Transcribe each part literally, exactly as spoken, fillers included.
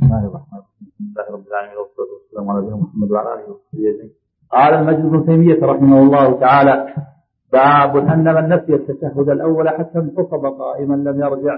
بسم الله الرحمن الرحيم. الحمد لله رب العالمين والصلاة والسلام على نبينا محمد وعلى آله وصحبه أجمعين. قال المجد بن تيمية رحمه الله تعالى: باب أن من نسي التشهد الأول حتى انتصب قائما لم يرجع.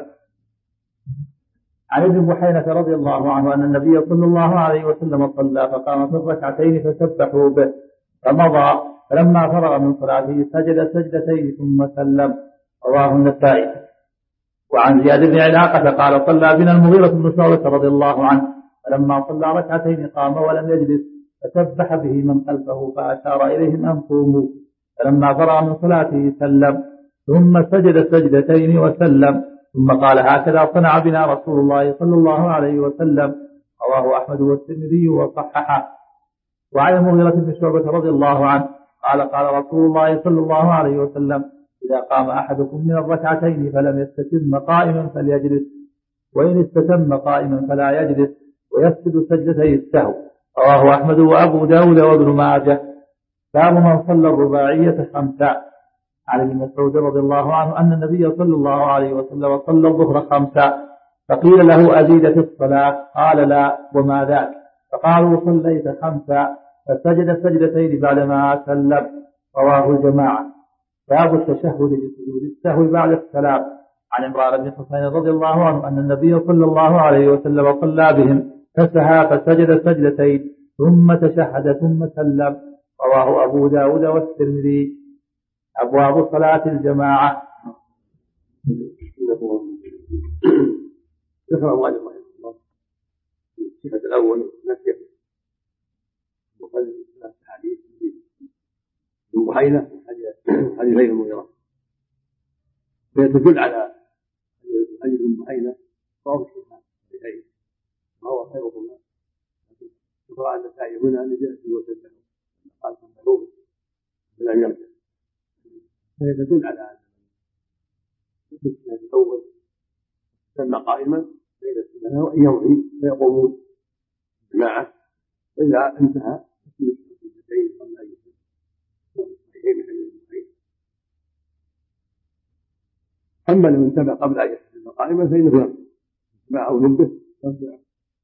عن ابن بحينة رضي الله عنه أن النبي صلى الله عليه وسلم صلى فقام في الركعتين فسبحوا به فمضى، فلما فرغ من صلاته سجد سجدتين ثم سلم. رواه النسائي. وعن زياد بن علاقة قال: صلى بنا المغيرة بن شعبة رضي الله عنه، فلما صلى ركعتين قام ولم يجلس فسبح به من خلفه فأشار إليهم أن قوموا، فلما فرغ من صلاته سلم ثم سجد سجدتين وسلم، ثم قال: هكذا صنع بنا رسول الله صلى الله عليه وسلم. رواه أحمد والترمذي وصححه. وعن المغيرة بن شعبة رضي الله عنه قال: قال رسول الله صلى الله عليه وسلم: إذا قام أحدكم من الركعتين فلم يستتم قائما فليجلس، وإن استتم قائما فلا يجلس، ويسجد سجدتي السهو. رواه أحمد وأبو داود وابن ماجه. باب من صلى الرباعية خمسا. عن ابن مسعود رضي الله عنه أن النبي صلى الله عليه وسلم صلى الظهر خمسا، فقيل له: أزيد في الصلاة؟ قال: لا. وما ذاك؟ فقالوا: صليت خمسا، فسجد سجدتين بعدما سلم. رواه الجماعة. باب التشهد لسجود السهو بعد السلام. عن عمران بن حسين رضي الله عنه أن النبي صلى الله عليه وسلم صلى بهم فسهى فسجد سجدتين ثم تشهد ثم سلم. رواه أبو داود والترمذي. أبواب صلاة الجماعة. ذكر الله رحمه الله في الصفة الأول نسيت وقد حديث ابن بحينة حديث غير المغيرة، فهي تدل على حديث ابن بحينة صواب الشيخان بخير وهو خيرهما. ذكر أن النسائي هنا نجاة وسبحه قال: سبحوه فلم يرجع، فهي تدل على أن السنة الأول سمى قائما بين السنة وإن يمضي فيقومون جماعة، وإذا انتهى السنتين قبل أن يسلم. أما لو انتبه قبل أن يسلم قائما فإنه يرجع مع أو نبه يرجع.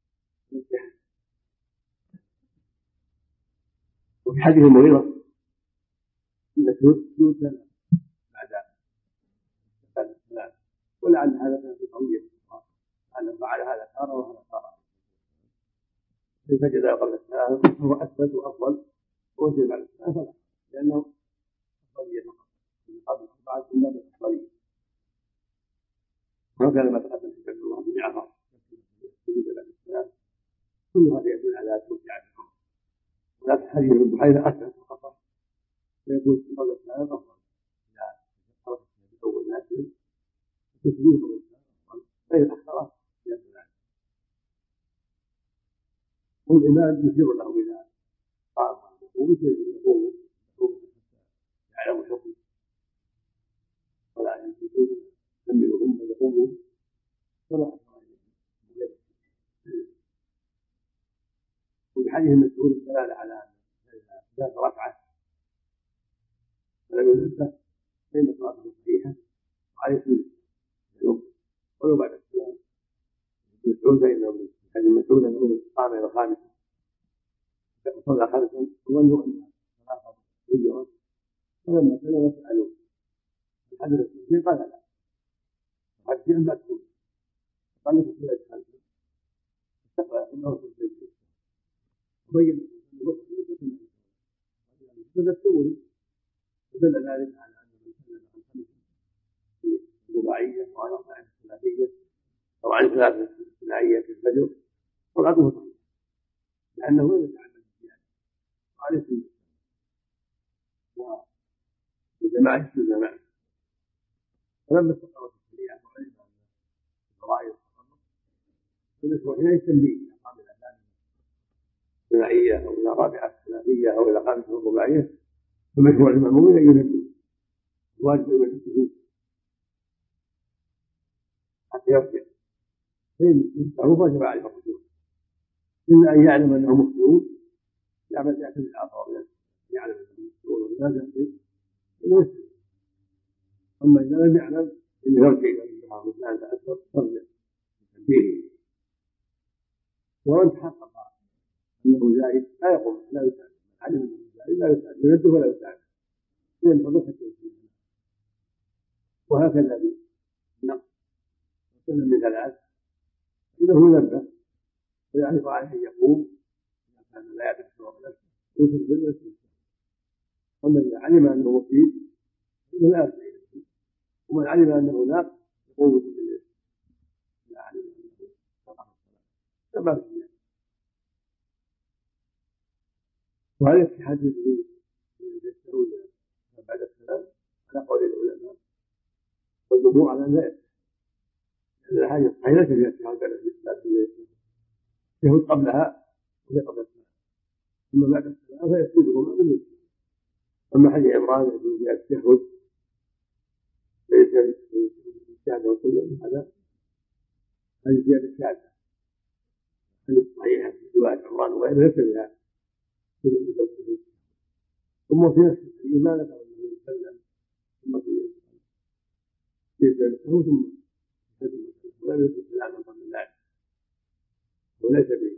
وفي حديث المغيرة أن السجود كان بعد السلام، ولعل هذا كان في قضية أن فعل هذا تارة وهذا تارة، إن سجد قبل السلام هو أثبت وأفضل، وسجد بعد السلام فلا، لأنه أفضلية فقط قبل بعد السلام أفضلية. وهكذا ما تقدم في عبد الله بن جعفر سجد بعد السلام، كل هذا يدل على توسعة الأمر. ولكن حديث ابن بحينة أثبت وأفضل، فيكون قبل السلام أفضل إذا خرجت من أول ناس تسجد قبل السلام أفضل، فإن أخطأ يدل عنه. والإمام يشير له إذا قام يقوم يقوم يعلم الحكم ولا ينسون يكملهم فيقوموا ولا. وفي حديث مسعود الدلالة على ذات ركعة فلم ينبه فإن صلاته صحيحة وعليه سنة ولو بعد السلام. مسعود فإنه حديث مسعود أنه قام إلى خامسة صلى خامسا وظنوا أنها ثلاثة وجوه، فلما سلم سألوه الحدث السنة قال: لا. وحدث ما تقول قال: لك سورة خامسة استقبل إنه في السجد وبين أنه بدأ السوري، ودل ذلك على أن من سلم عن خمسة في الرباعية وعن أربعة ثلاثية أو عن ثلاثة ثنائية في الفجر صلاته صحيحة، لأنه لم يتعلم الزيادة وعليه سنة والجماعة يسجد معه. فلما استقرت الشريعة وعلم أن الفرائض فالمشروع هنا التنبيه إلى قام الأذان الثنائية أو إلى رابعة ثلاثية أو إلى خامسة رباعية، فالمشروع المأمون أن ينبه الواجب أن ينبه حتى يرجع، فإن يستعرض وجب عليه الرجوع، إلا أن يعلم أنهم مخطئون يعمل يعتمد على صواب، يعلم أنهم مخطئون ولا يحسن إنه يسلم. أما إذا لم يعلم إنه يرجع إلى الله مثل هذا أكبر ترجع تنبيه ومن تحقق انه زائد لا يقوم لا يساعد، علم انه زائد لا يساعد، يده ولا يساعد، ينتظر حتى يصير. وهكذا بالنقص وسلم من ثلاث انه ينبه ويعرف عليه ان يقوم اذا كان لا يعرف سوى نفسه يسجل ويسجل. اما اذا علم انه مفيد فانه لا يرجع اليه، ومن علم انه ناقص يقوم بالليل اذا علم انه نقص الصلاه كما في. وهذا في حديث يستوي بعد السلام على قول العلماء والجمهور على ذلك، لأن الحديث صحيحة في الاتحاد بعد الإسلام يهود قبلها وهي قبل السلام، ثم بعد السلام فيسجدهما بالنسبة. أما حديث عمران الذي جاء التشهد ليس الشهادة وسلم هذا هذه زيادة الشهادة، هذه صحيحة في رواية عمران وغيره ليس بها. ثم في نفس الإيمان أنه يسلم ثم في يسلم ثم يسلم ولم يكن سلاما قبل ذلك، وليس به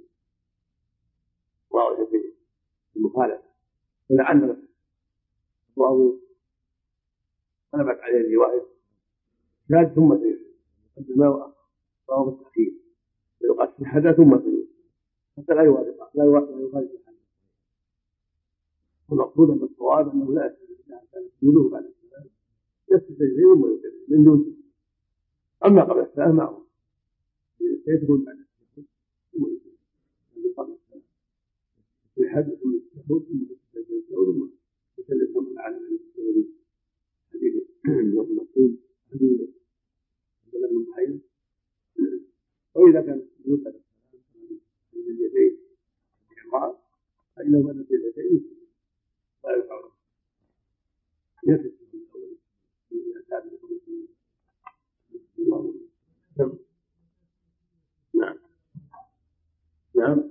واضح في المخالفة. فلعل الله غلبت عليه الرواية شهد ثم سيسلم يقدم ما وأخر وهو التأخير ويقسم حدا ثم سيسلم حتى لا يوافق لا يخالف الحديث. والمقصود ان الصواب انه لا يسجد اذا كان سجوده بعد السلام يسجد سجدين ويسلم من دون. اما قبل السلام معه يسجد بعد السلام ثم يسلم قبل السلام في حد ثم يسجد ثم يسجد ثم يسلم ثم العالم الذي حديث المقصود حديث عبد الله بن بحير. واذا كان سجود بعد السلام من اليدين عمران فانه بعد اليدين لا يفعل يكفي في الاول في الاسباب الله. نعم نعم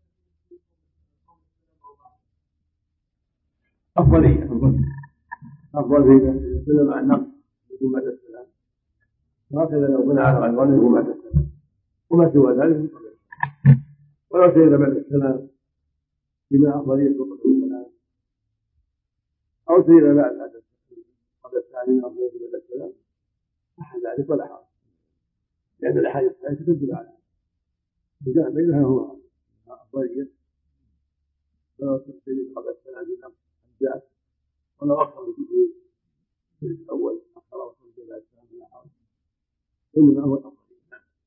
افضليه افضليه افضل اذا سلم عن النقص يكون بعد السلام، وهكذا لو بنى على عنوان يكون بعد السلام، وما سوى ذلك ولو سير بعد السلام بما افضليه وقت السلام أو سير بعد قبل الثاني أو سير بعد السلام أحد ذلك ولا حرج، لأن الأحاديث الصحيحة تدل على الجمع بينها هو أفضلية. فلو سير قبل السلام بنقص الجاء ولو أخر في الأول أخر وصل بعد السلام ولا حرج، إنما هو الأفضلية.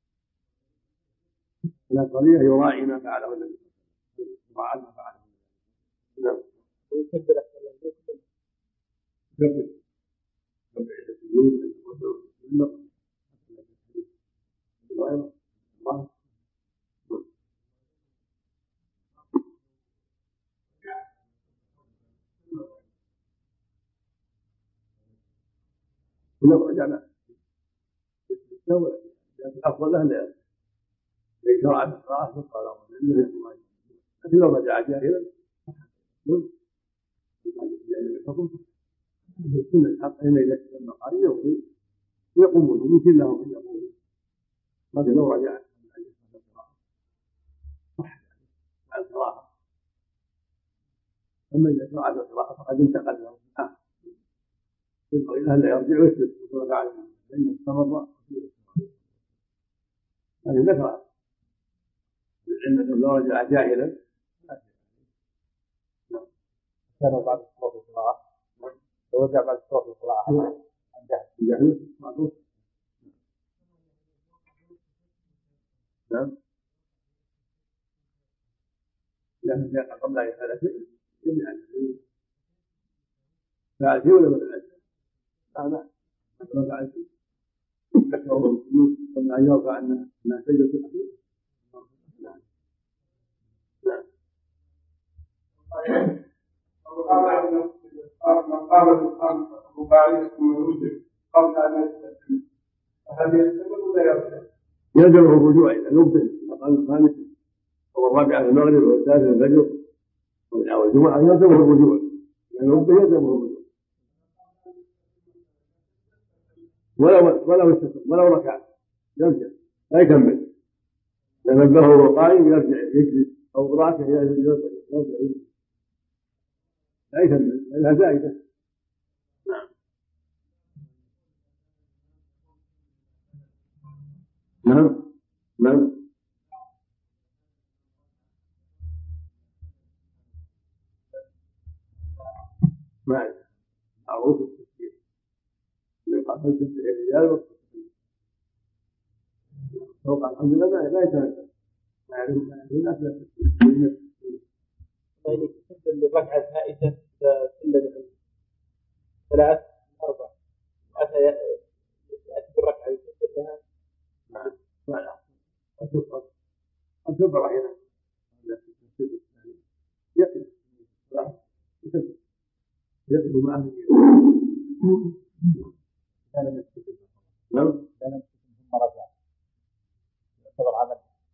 الأفضلية يراعي ما فعله النبي صلى الله عليه وسلم يراعي ما فعله. نعم ويكبر السلام يكبر يكبر إلى السجود والركوع والنقص الله الله ولو رجع له لكن الأفضل له لا يشرع بالقراءة في الصلاة لأنه يسمع، لكن لو رجع جاهلا الحكم السنة الحق هنا إذا كان مقارنة يوصي ويقومون ويمكن لهم أن يقوموا، لكن لو رجع من أجل القراءة صح عن القراءة. أما إذا شرع بالقراءة فقد انتقل له آه يبقى إلى أن لا يرجع ويثبت وصول عليه لأنه استمر هذه ذكر العلم لو رجع جاهلا كان بعد الصلاة والقراءة لو رجع بعد الصلاة والقراءة عن جهل جاهل معروف. نعم لأن جاء قبل أن يفعل شيء جميعا فعل شيء ولا ما فعل شيء لا ما فعل شيء ذكره بالسجود قبل أن يرفع أنها سجدة الأخيرة. نعم نعم من قام بالخمس رباعية ثم يسجد قبل أن يستسلم فهل يستمر ولا يرجع؟ يلزمه الرجوع إلى نوبه المقام الخامس والرابعة المغرب والثالث الفجر والجمعة يلزمه الرجوع إلى نوبه يلزمه الرجوع ولو ولو ولو ركع يرجع لا يكمل تنبهه وهو قائم يرجع يجلس أو راكع يرجع يجلس لا يكمل لأنها زائدة. نعم نعم نعم ما معروف التفسير من قبل تفسير الرجال فوق الحمد لله لا يتنزل ما يعرف ما يعرف الناس لا تفسير. طيب بالنسبة للركعة الفائتة سلة ثلاث أربع أتى يأتي بالركعة يسجد لها. نعم لا أتبقى أتبقى هنا يقف لا يسجد يقف معه كان يسجد نعم كان يسجد مرة ثانية يعتبر عمل.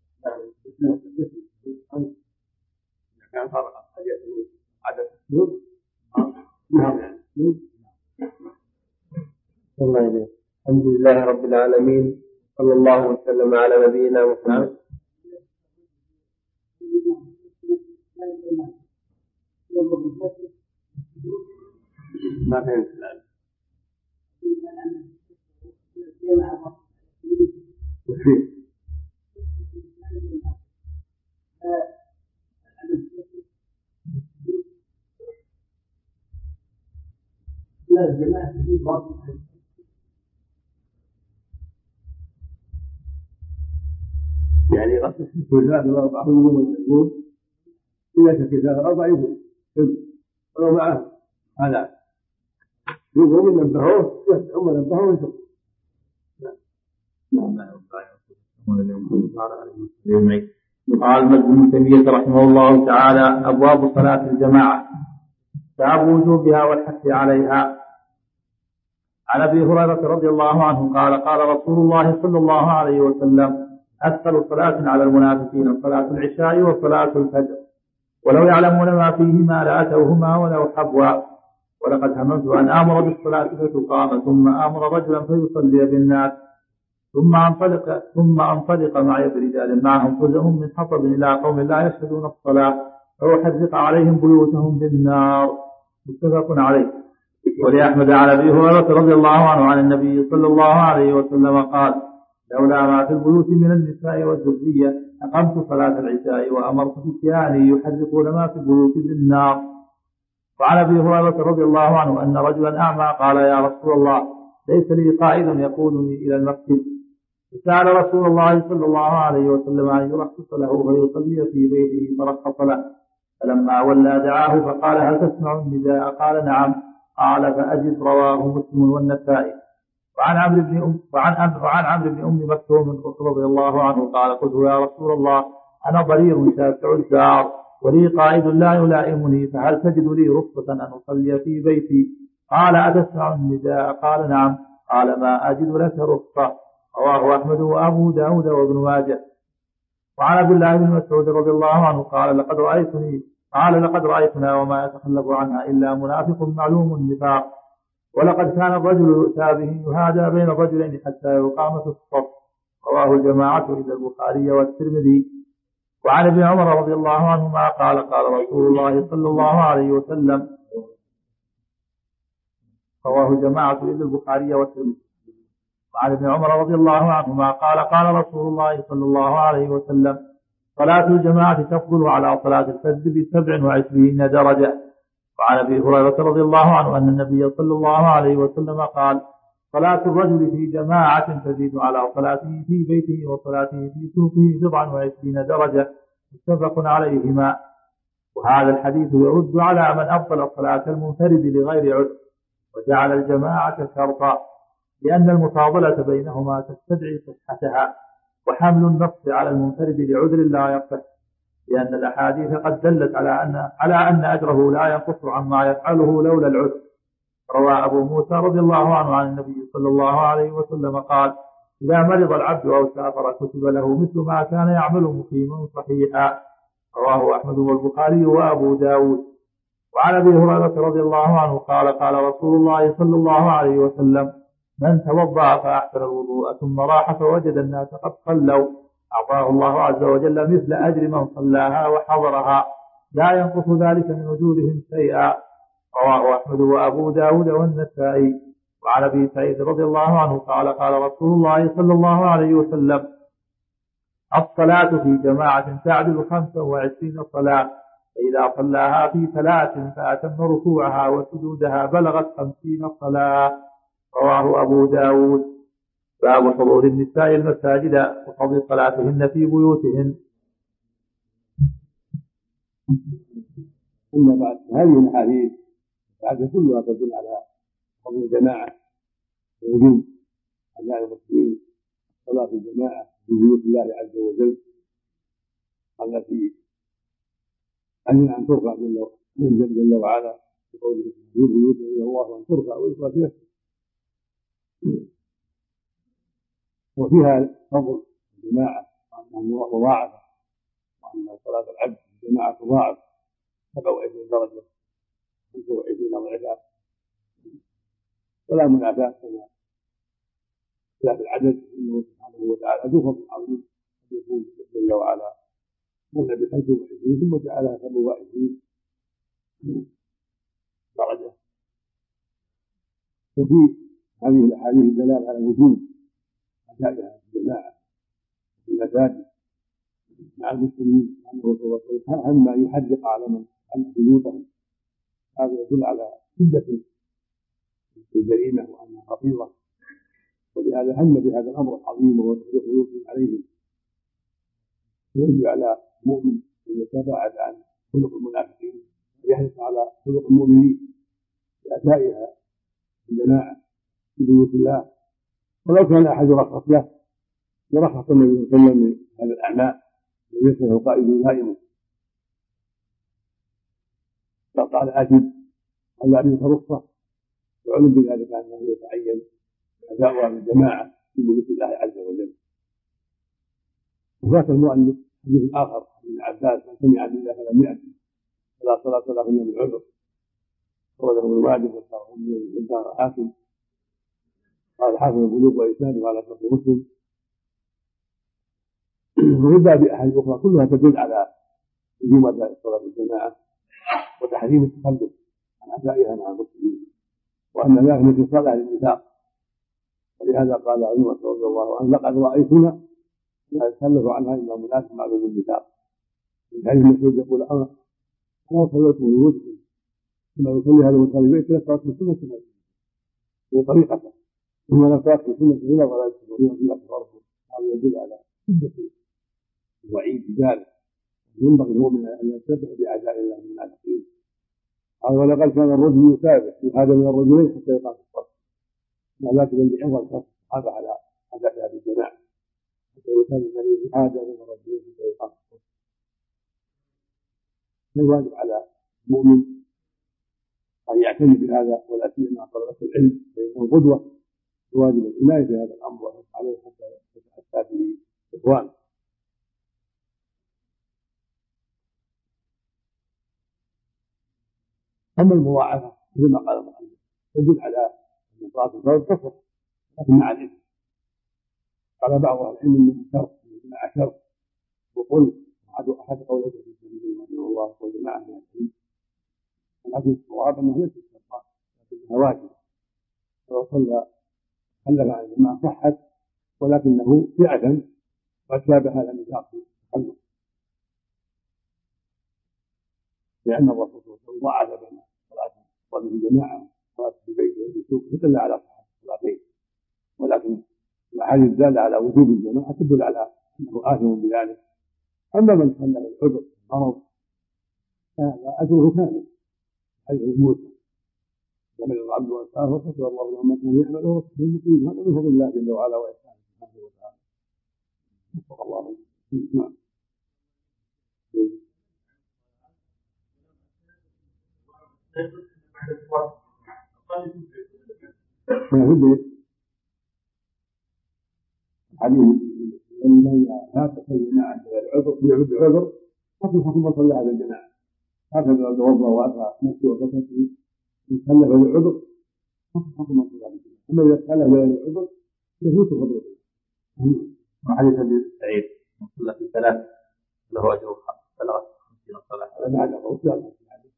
نعم كان فرق حاجته عدد السجود. نعم الله إليه. الحمد لله رب العالمين صلى الله وسلم على نبينا محمد. ما فهمت الآن. يعني غسل الكتاب الأربعة يوم المسجود إذا الكتاب الأربعة يوم ولو معه هذا يقوم نبهوه ثم نبهوه ويسجد. قال ابن تيمية رحمه الله تعالى: أبواب صلاة الجماعة باب وجوبها والحث عليها. عن أبي هريرة رضي الله عنه قال: قال رسول الله صلى الله عليه وسلم: أكثر صلاة على المنافقين صلاة العشاء وصلاة الفجر، ولو يعلمون ما فيهما لأتوهما ولو حبوا، ولقد هممت أن آمر بالصلاة فتقام ثم آمر رجلا فيصلي بالناس ثم انطلق ثم انطلق معي برجال معهم خزم من حطب إلى قوم لا يشهدون الصلاة فأحرق عليهم بيوتهم بالنار. متفق عليه. ولأحمد عن أبي هريرة رضي الله عنه عن النبي صلى الله عليه وسلم قال: لولا ما في البيوت من النساء والذرية أقمت صلاة العشاء وأمرت فتياني يحرقون ما في البيوت بالنار. وعن أبي هريرة رضي الله عنه أن رجلا أعمى قال: يا رسول الله، ليس لي قائد يقودني إلى المسجد، فسأل رسول الله صلى الله عليه وسلم أن يرخص له فيصلي في بيته فرخص له، فلما ولى دعاه فقال: هل تسمع النداء؟ قال: نعم. قال: فأجب. رواه مسلم والنسائي. وعن عمرو بن أم وعن وعن عمرو بن أم مكتوم رضي الله عنه قال: قلت: يا رسول الله، أنا ضرير شاسع الدار ولي قائد لا يلائمني، فهل تجد لي رخصة أن أصلي في بيتي؟ قال: أتسمع النداء؟ قال: نعم. قال: ما أجد لك رخصة. رواه أحمد وأبو داود وابن ماجه. وعن عبد الله بن مسعود رضي الله عنه قال: لقد رأيتني قال لقد رأيتنا وما يتخلف عنها إلا منافق معلوم النفاق، ولقد كان الرجل يؤتى به يهادى بين الرجلين حتى يقام في الصف. رواه الجماعة إلى البخاري والترمذي. وعن ابن عمر رضي الله عنهما قال: قال رسول الله صلى الله عليه وسلم. رواه الجماعة إلى البخاري والترمذي. وعن ابن عمر رضي الله عنهما قال: قال رسول الله صلى الله عليه وسلم: صلاة الجماعة تفضل على صلاة الفجر بسبع وعشرين درجة. وعن أبي هريرة رضي الله عنه أن النبي صلى الله عليه وسلم قال: صلاة الرجل في جماعة تزيد على صلاته في بيته وصلاته في سوقه بضعا وعشرين درجة. متفق عليهما. وهذا الحديث يرد على من أبطل صلاة المنفرد لغير عذر وجعل الجماعة شرطا، لأن المفاضلة بينهما تستدعي صحتها، وحمل النص على المنفرد لعذر لا يصح، لأن الأحاديث قد دلت على أن على أن أجره لا ينقص عما يفعله لولا العذر. روى أبو موسى رضي الله عنه عن النبي صلى الله عليه وسلم قال: إذا مرض العبد أو سافر كتب له مثل ما كان يعمل مقيما صحيحا. رواه أحمد والبخاري وأبو داود. وعن أبي هريرة رضي الله عنه قال: قال رسول الله صلى الله عليه وسلم: من توضأ فأحسن الوضوء ثم راح فوجد الناس قد صلوا أعطاه الله عز وجل مثل أجر من صلاها وحضرها لا ينقص ذلك من وجودهم شيئا. رواه أحمد وأبو داود والنسائي. وعن أبي سعيد رضي الله عنه قال قال رسول الله صلى الله عليه وسلم: الصلاة في جماعة تعدل خمسة وعشرين صلاة، فإذا صلاها في ثلاث فأتم ركوعها وسجودها بلغت خمسين صلاة. رواه أبو داود. باب حضور النساء المساجد وفضل صلاتهن في بيوتهن. أما بعد، هذه الأحاديث بعد كلها تدل على فضل الجماعة ووجوب أبناء المسلمين الصلاة في الجماعة في بيوت الله عز وجل التي أمن أن ترفع جل وعلا بقوله: في بيوت إلى الله أن ترفع ويذكر فيها. وفيها فضل الجماعة وأنها مضاعفة، وأن صلاة العبد في الجماعة تضاعف سبع وعشرين درجة خمسة وعشرين ضعفا، ولا منافاة كما اختلاف العدد، انه سبحانه وتعالى ذو فضل عظيم ان يكون جل وعلا مولى ب خمسة وعشرين ثم جعلها سبع وعشرين درجة. وفي هذه الاحاديث الدلاله على وجوب ادائها في الجماعه في المساجد مع المسلمين، انه صلى الله عليه وسلم عما يحرق على من عن بيوتهم. هذا يدل على شده الجريمه وانها خطيره، ولهذا هم بهذا الامر العظيم وهو الخروج عليهم. يجب على المؤمن ان يتباعد عن خلق المنافقين ويحرص على خلق المؤمنين بادائها الجماعه في بيوت الله. ولو كان احد يرخص له يرخص النبي صلى الله عليه وسلم من هذا الاعمال الذي يصلح القائد دائما، فقال اجب الا ان رخصه، وعلم بذلك انه يتعين أداؤها بالجماعة في بيوت الله عز وجل. وذاك المؤلف حديث آخر من عباس: من سمع بالله فلم يأتي فلا صلاة له من العذر. أخرجه ابن ماجه وصححه من حبان الحاكم. قال الحافظ البلوغ وإسناده على شرط مسلم. وفي باب أحاديث أخرى كلها تدل على وجوب أداء الصلاة بالجماعة وتحريم التخلف عن أدائها مع المسلمين، وأن ذلك مثل صلاة للنفاق. ولهذا قال عمر رضي الله عنه: لقد رأيتنا لا يتخلف عنها إلا منافق معلوم النفاق. من حديث مسعود يقول: أنا أنا صليت من وجهي ثم يصلي هذا المصلي بيت يقرأ في سنة النبي في طريقته، ثم يقرأ في سنة الهدى ولا يستطيع إلا بفرضه. هذا يدل على شدة الوعيد بذلك. ينبغي المؤمن أن ينتبه بأعداء الله المنافقين. قال: ولقد كان الرجل يسابح في هذا من الرجلين حتى يقع في الصف. لا تبين بعظم الصف هذا على أدائها بالجماعة حتى يسابح الذي في هذا من الرجلين حتى يقع في الصف. الواجب على المؤمن أن يعتني بهذا، ولا سيما طلبة العلم فإنه قدوة. الواجب العناية بهذا الأمر وحرص عليه حتى يتأتى به إخوانه. أما المضاعفة مثل ما قال المؤلف تدل على أن صلاة الفرض تصح لكن مع الإثم. قال بعض أهل العلم أنها شرط مع شرط، وقل أحد قولك في سبيل الله رحمه الله والجماعة من العلم، ولكن الصواب أنها ليست شرطا لكنها واجبة. فلو صلى خلف عن الجماعة صحت، ولكنه فئة قد شابه هذا النفاق في التخلف، لأن الرسول صلى الله عليه وسلم ضاعف بين صلاة الجماعة وصلاة في البيت والسوق تدل على صحة الصلاتين. ولكن الأحاديث الدالة على وجوب الجماعة تدل على أنه آثم بذلك. أما من صلى العذر المرض فهذا أجره كامل حيث موسى يعمل العبد والسافر فشكر الله له ما كان يعمل وهو في المقيم. هذا من فضل الله جل وعلا وإحسانه سبحانه وتعالى. وفق الله. نعم. في البيت الحديث من لا تصلي معه العذر يعد عذر حكم حكم من صلى على الجماعة. هكذا لو توضأ وأتى نفسه وفتته يتخلف بالعذر حكم حكم من صلى على الجماعة. أما إذا تخلف بالعذر يفوت فضله. وحديث أبي سعيد من صلى في ثلاث له أجر بلغ خمسين صلاة. بعد الرسول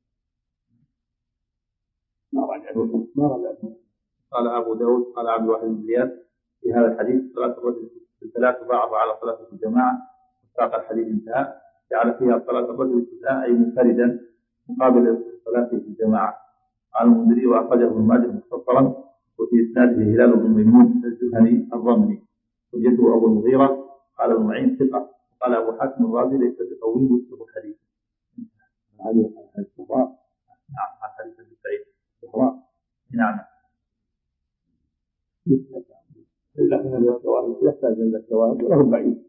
ما رجعوا ما رجعوا. قال أبو داود قال عبد الواحد بن زياد في هذا الحديث صلاة الرجل في الثلاث بعض على صلاة في الجماعة، وساق الحديث انتهى، جعل فيها صلاة الرجل في الثلاث أي منفردا مقابل صلاته في الجماعة. قال المنذري وأخرجه ابن ماجه مختصرا، وفي إسناده هلال بن ميمون الجهني الرملي، وجده أبو المغيرة. قال ابن معين ثقة. قال أبو حاتم الرازي ليس بقوي مسلم الحديث. هذه الصفاء. نعم عن حديث ابن سعيد. الصفاء. نعم. يحتاج إلى الثواب وله بعيد.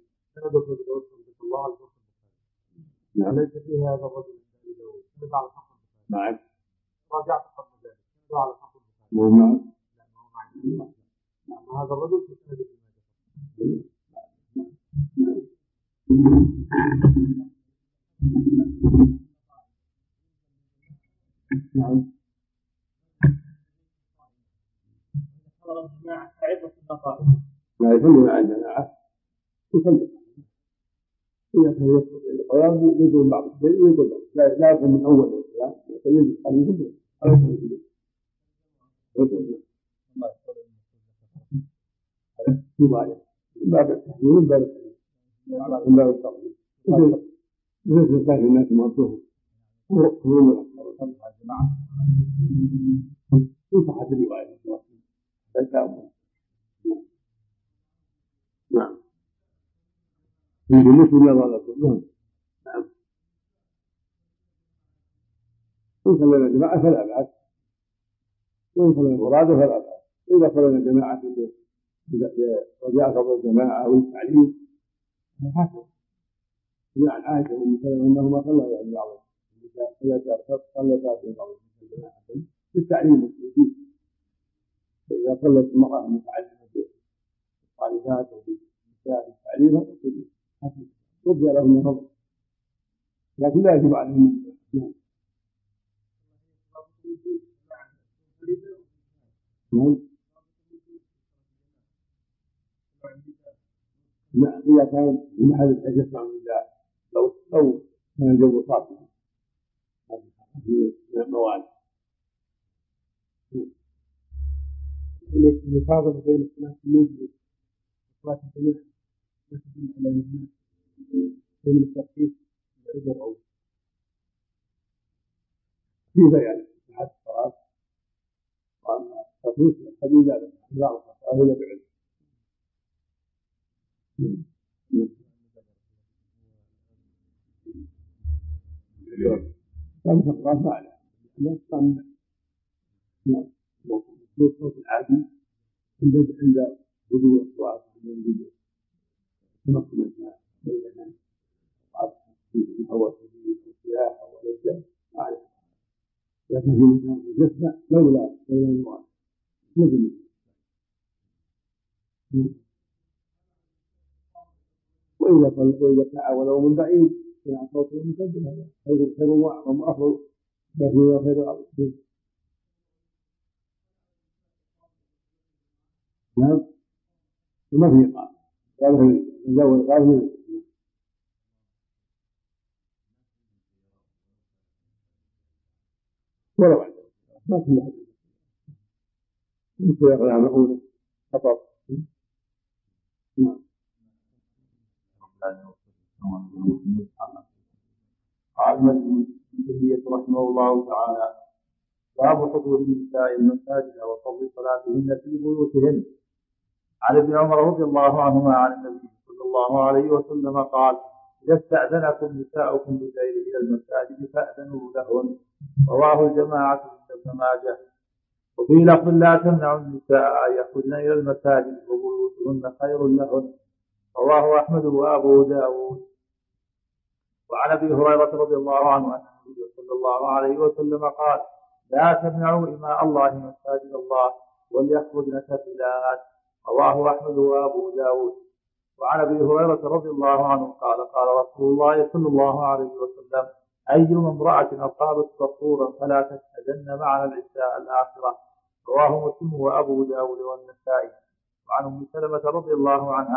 نعم. ليس في هذا الرجل الذي على صف نعم. راجعت قبل ذلك على صف مو معه. نعم. هذا الرجل في سند نعم. لا يصلي مع الجماعة، يصلي إذا كان يصلي القيام يقول بعض الشيء ويقول لا لا يكون من أول القيام يصلي قليلا أو يصلي يصلي يبالغ من باب التحليل من باب التحليل من باب التقليد مثل كان الناس مرضوهم وهم الأكثر مع الجماعة في صحة الرواية لا نعم. يمكن مسلم لا ضالة كلهم. نعم. إن صلينا الجماعة فلا بأس، وإن صلينا المراد فلا بأس. إذا صلينا الجماعة رجاء فضل الجماعة أو التعليم فحسن. عن عائشة وأم سلمة أنهما صلى يعني بعض النساء صلتا في بعض الجماعة بالتعليم والتوجيه. فإذا صلت المرأة متعلمة بالصالحات وبالنساء التعليم حسن رضي لهم من فضل، لكن لا يجب عليهم. نعم. نعم. إذا كان من أحد الحج مع النساء لو لو كان الجو صافي من المواد. المفاضلة بين الصلاة الموجودة وصلاة الجماعة لا تدل على الناس بين الترتيب والعذر أو في بيان صحة الصلاة وأن تطويف الحديث على بعض الصلاة إلى بعلم. كم صلاة فعلا لا تصنع. نعم. الصوت العادي عند عند بدو الأصوات عند وجود تنقل الماء بيننا وعطف الهواء الشديد والسياحة والرجال معنا، لكن في مكان يسمع لولا لولا المراد مثل وإذا وإذا تعاونوا من بعيد سمع صوته مسجل هذا خير خير وأعظم وأفضل، لكن خير أفضل. نعم. وما في إقامة قال الأول قال ولا بعد ما كل أحد يمكن يقرأ معونه خطأ. نعم. قال ابن تيمية رحمه الله تعالى: باب حضور النساء المساجد وفضل صلاتهن في بيوتهن. عن ابن عمر رضي الله عنهما عن النبي صلى الله عليه وسلم قال: إذا استأذنكم نساؤكم بالليل إلى المساجد فأذنوا لهن. رواه الجماعة من ابن ماجه. وفي لفظ: لا تمنعوا النساء أن يخرجن إلى المساجد وبيوتهن خير لهن. رواه أحمد وأبو داود. وعن أبي هريرة رضي الله عنه أن النبي صلى الله عليه وسلم قال: لا تمنعوا إماء الله مساجد الله وليخرجن سبيلات. رواه أحمد وأبو داود. وعن أبي هريرة رضي الله عنه قال: قال رسول الله صلى الله عليه وسلم: أيما امرأة أصابت صفورا فلا تشهدن معنا العشاء الآخرة. رواه مسلم وأبو داود والنسائي. وعن أم سلمة رضي الله عنها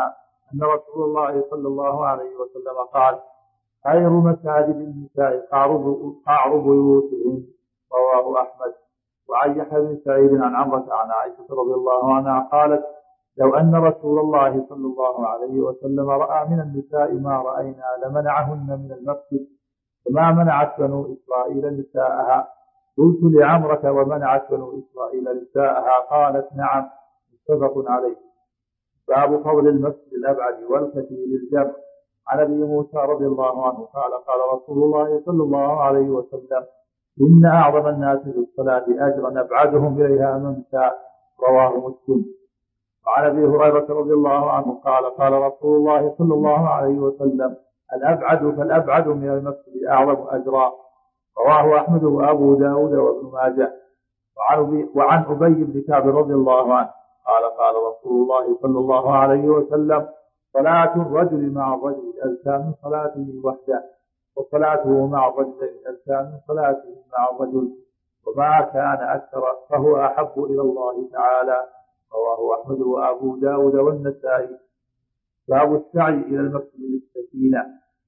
أن رسول الله صلى الله عليه وسلم قال: خير مساجد النساء قعر بيوتهن. رواه أحمد. وعن يحيى بن سعيد عن عمرة عن عائشة رضي الله عنها قالت: لو أن رسول الله صلى الله عليه وسلم رأى من النساء ما رأينا لمنعهن من المسجد وما منعت بنو إسرائيل نساءها. قلت لعمرة: ومنعت بنو إسرائيل نساءها؟ قالت: نعم. متفق عليه. باب فضل المسجد الأبعد والكثير الجمع. عن أبي موسى رضي الله عنه قال: قال رسول الله صلى الله عليه وسلم: إن أعظم الناس بالصلاة أجرا أبعدهم إليها ممسى. رواه مسلم. وعن أبي هريرة رضي الله عنه قال: قال رسول الله صلى الله عليه وسلم: الأبعد فالأبعد من المسجد أعظم أجرا. رواه أحمد وأبو داود وابن ماجه. وعن أبي بن كعب رضي الله عنه قال: قال رسول الله صلى الله عليه وسلم: صلاة الرجل مع الرجل أزكى من صلاته وحده، وصلاته مع الرجل أزكى من صلاته مع الرجل، وما كان أكثر فهو أحب إلى الله تعالى. رواه أحمد وأبو داود والنسائي. باب السعي إلى المسجد للسكينة.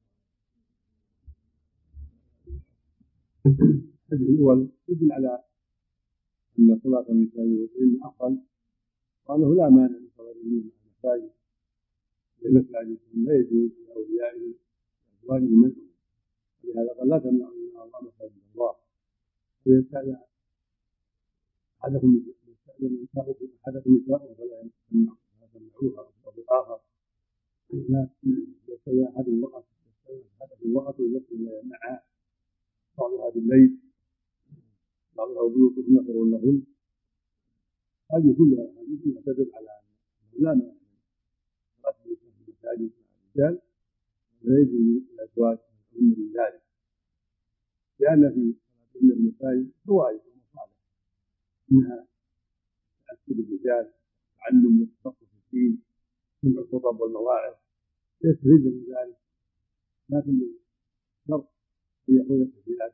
الحديث الأول يدل على أن صلاة النساء والرجال أفضل، وأنه لا مانع من صلاتهن مع المساجد، لأن الحديث لا يجوز لأوليائه وأزواجهم منهم، ولهذا قال: لا تمنعوا إماء الله مساجد الله. وإذا استأذن أحدكم نساؤكم أحدكم نساؤه فلا تمنعوها. وفي الآخر: لا يستأذن أحد امرأة أحدكم امرأة التي لا يمنعها بعضها بالليل، بعضها بيوتهن خير لهن. هذه كلها حديث تدل على أنه لا مانع من المساجد مع الرجال، ولا يجوز للأزواج من ذلك، لأن في صلاتهن المساجد فوائد ومصالح، منها تأكيد الرجال، تعلم والتفقه في الدين، سمع الخطب والمواعظ، يستفيد من ذلك. لكن بشرط أن يكون التفصيلات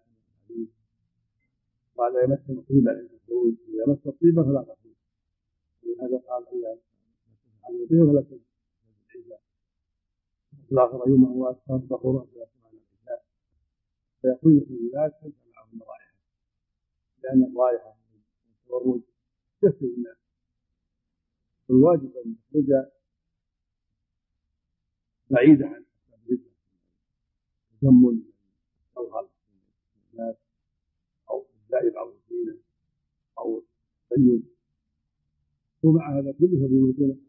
قال: يمس الطيبة عند الخروج، إذا مس الطيبة فلا تخرج. ولهذا قال: إذا عن الطيبة فلا تخرج العشاء. الآخر: أيما هو أكثر فخورا فلا تسمع العشاء. فيكون التفصيلات تنفع معهم الرائحة، لأن الرائحة والتورج تفسد الناس، والواجب أن تخرج بعيدة عن الرجل، تجمل أو غلط الناس، أو الزائد بعض الزينة، أو التطيب. ومع هذا كله فبيوتون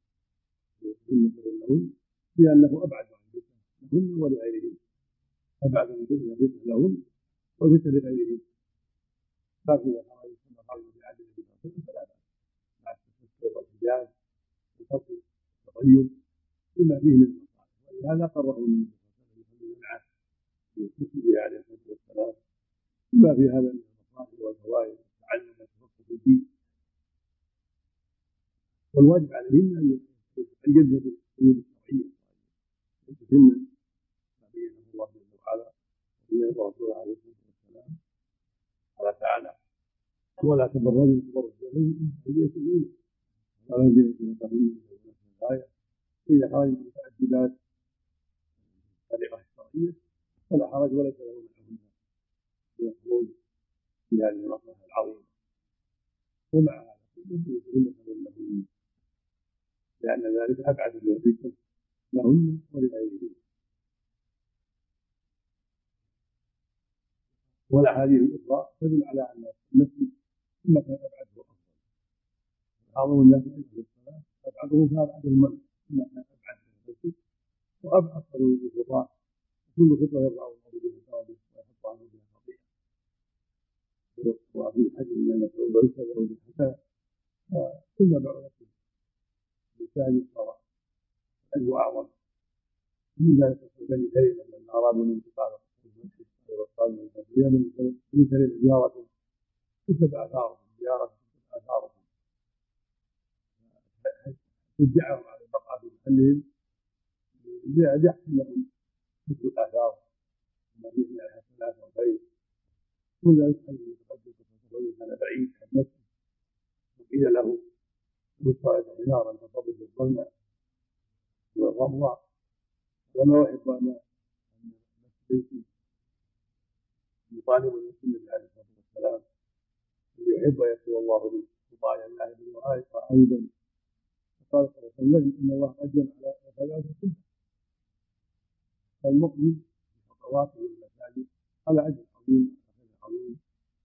لهن، لأنه أبعد عن الفتنة لهن ولغيرهن، أبعد من الفتنة لهن والفتنة لغيرهن. لكن إذا خرج ثم خرج بعدل فلا بأس، مع التفكر والحجاب والفصل والتطيب بما فيه من المصالح. ولهذا قرره النبي صلى الله عليه وسلم يمنعه في مسجده عليه الصلاة والسلام بما في هذا من المصالح والفوائد والتعلم والتفقه في الدين. والواجب عليهن أن يجدن بالقيود الشرعية ويتمن ما بينه الله جل وعلا وبين رسوله عليه الصلاة والسلام. قال تعالى: ولا تبرجن تبرج الجاهلية الأولى ولا يبدين زينتهن من الغاية. إذا خرجن متعددات الطريقة الشرعية فلا حرج وليس له منهن من الخروج في هذه المصلحة العظيمة. ومع هذا كله يقولون لهن، لأن ذلك أبعد من الفتنة لهن ولغيرهن. والأحاديث الأخرى تدل على أن المسجد ثم كان أبعده أفضل. أعظم الناس في الصلاة أبعدهم فأبعدهم من ثم كان أبعد من المسجد وأبعد من الخطاة، كل خطوة يرفع الله بها ثوابه ويحط عنه بها خطيئة. وفي الحديث أن مسعود يسأل بالحسنة كل بعض المساجد صار الأجر أعظم. من ذلك بني كلمة لما أرادوا الانتقال المسجد والقادم من بني كلمة زيارة كتب آثارهم زيارة كتب آثارهم شجعهم على البقاء في محلهم ليحسن لهم كتب الآثار وما يبني عليها الصلاة والخير. وذلك حيث يتقدم ويقول كان بعيد عن المسجد وقيل له بالصلاة نارا فصبت الظلمة والله لما يحب أن بيتي يطالب النبي عليه الصلاة والسلام أن يحب يقول الله لي وطاعة الله بالوآية وأيضا قال صلى الله عليه وسلم إن الله أجر على ثلاثة كلها فالمؤمن خطواته المساجد على أجر عظيم عظيم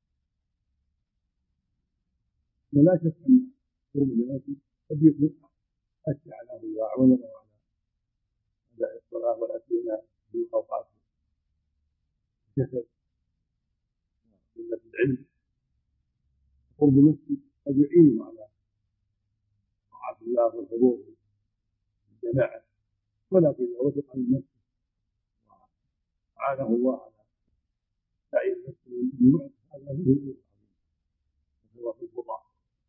ولا شك أن قرب المسجد قد يكون أشجع له وأعون له على أداء الصلاة ولا سيما في أوقات الكسل قلة العلم. قرب المسجد قد يعينه على طاعة الله والحضور في الجماعة، ولكن إذا وثق عن نفسه وأعانه الله على سعي المسجد من هذا فيه الأجر العظيم وهو في الخطأ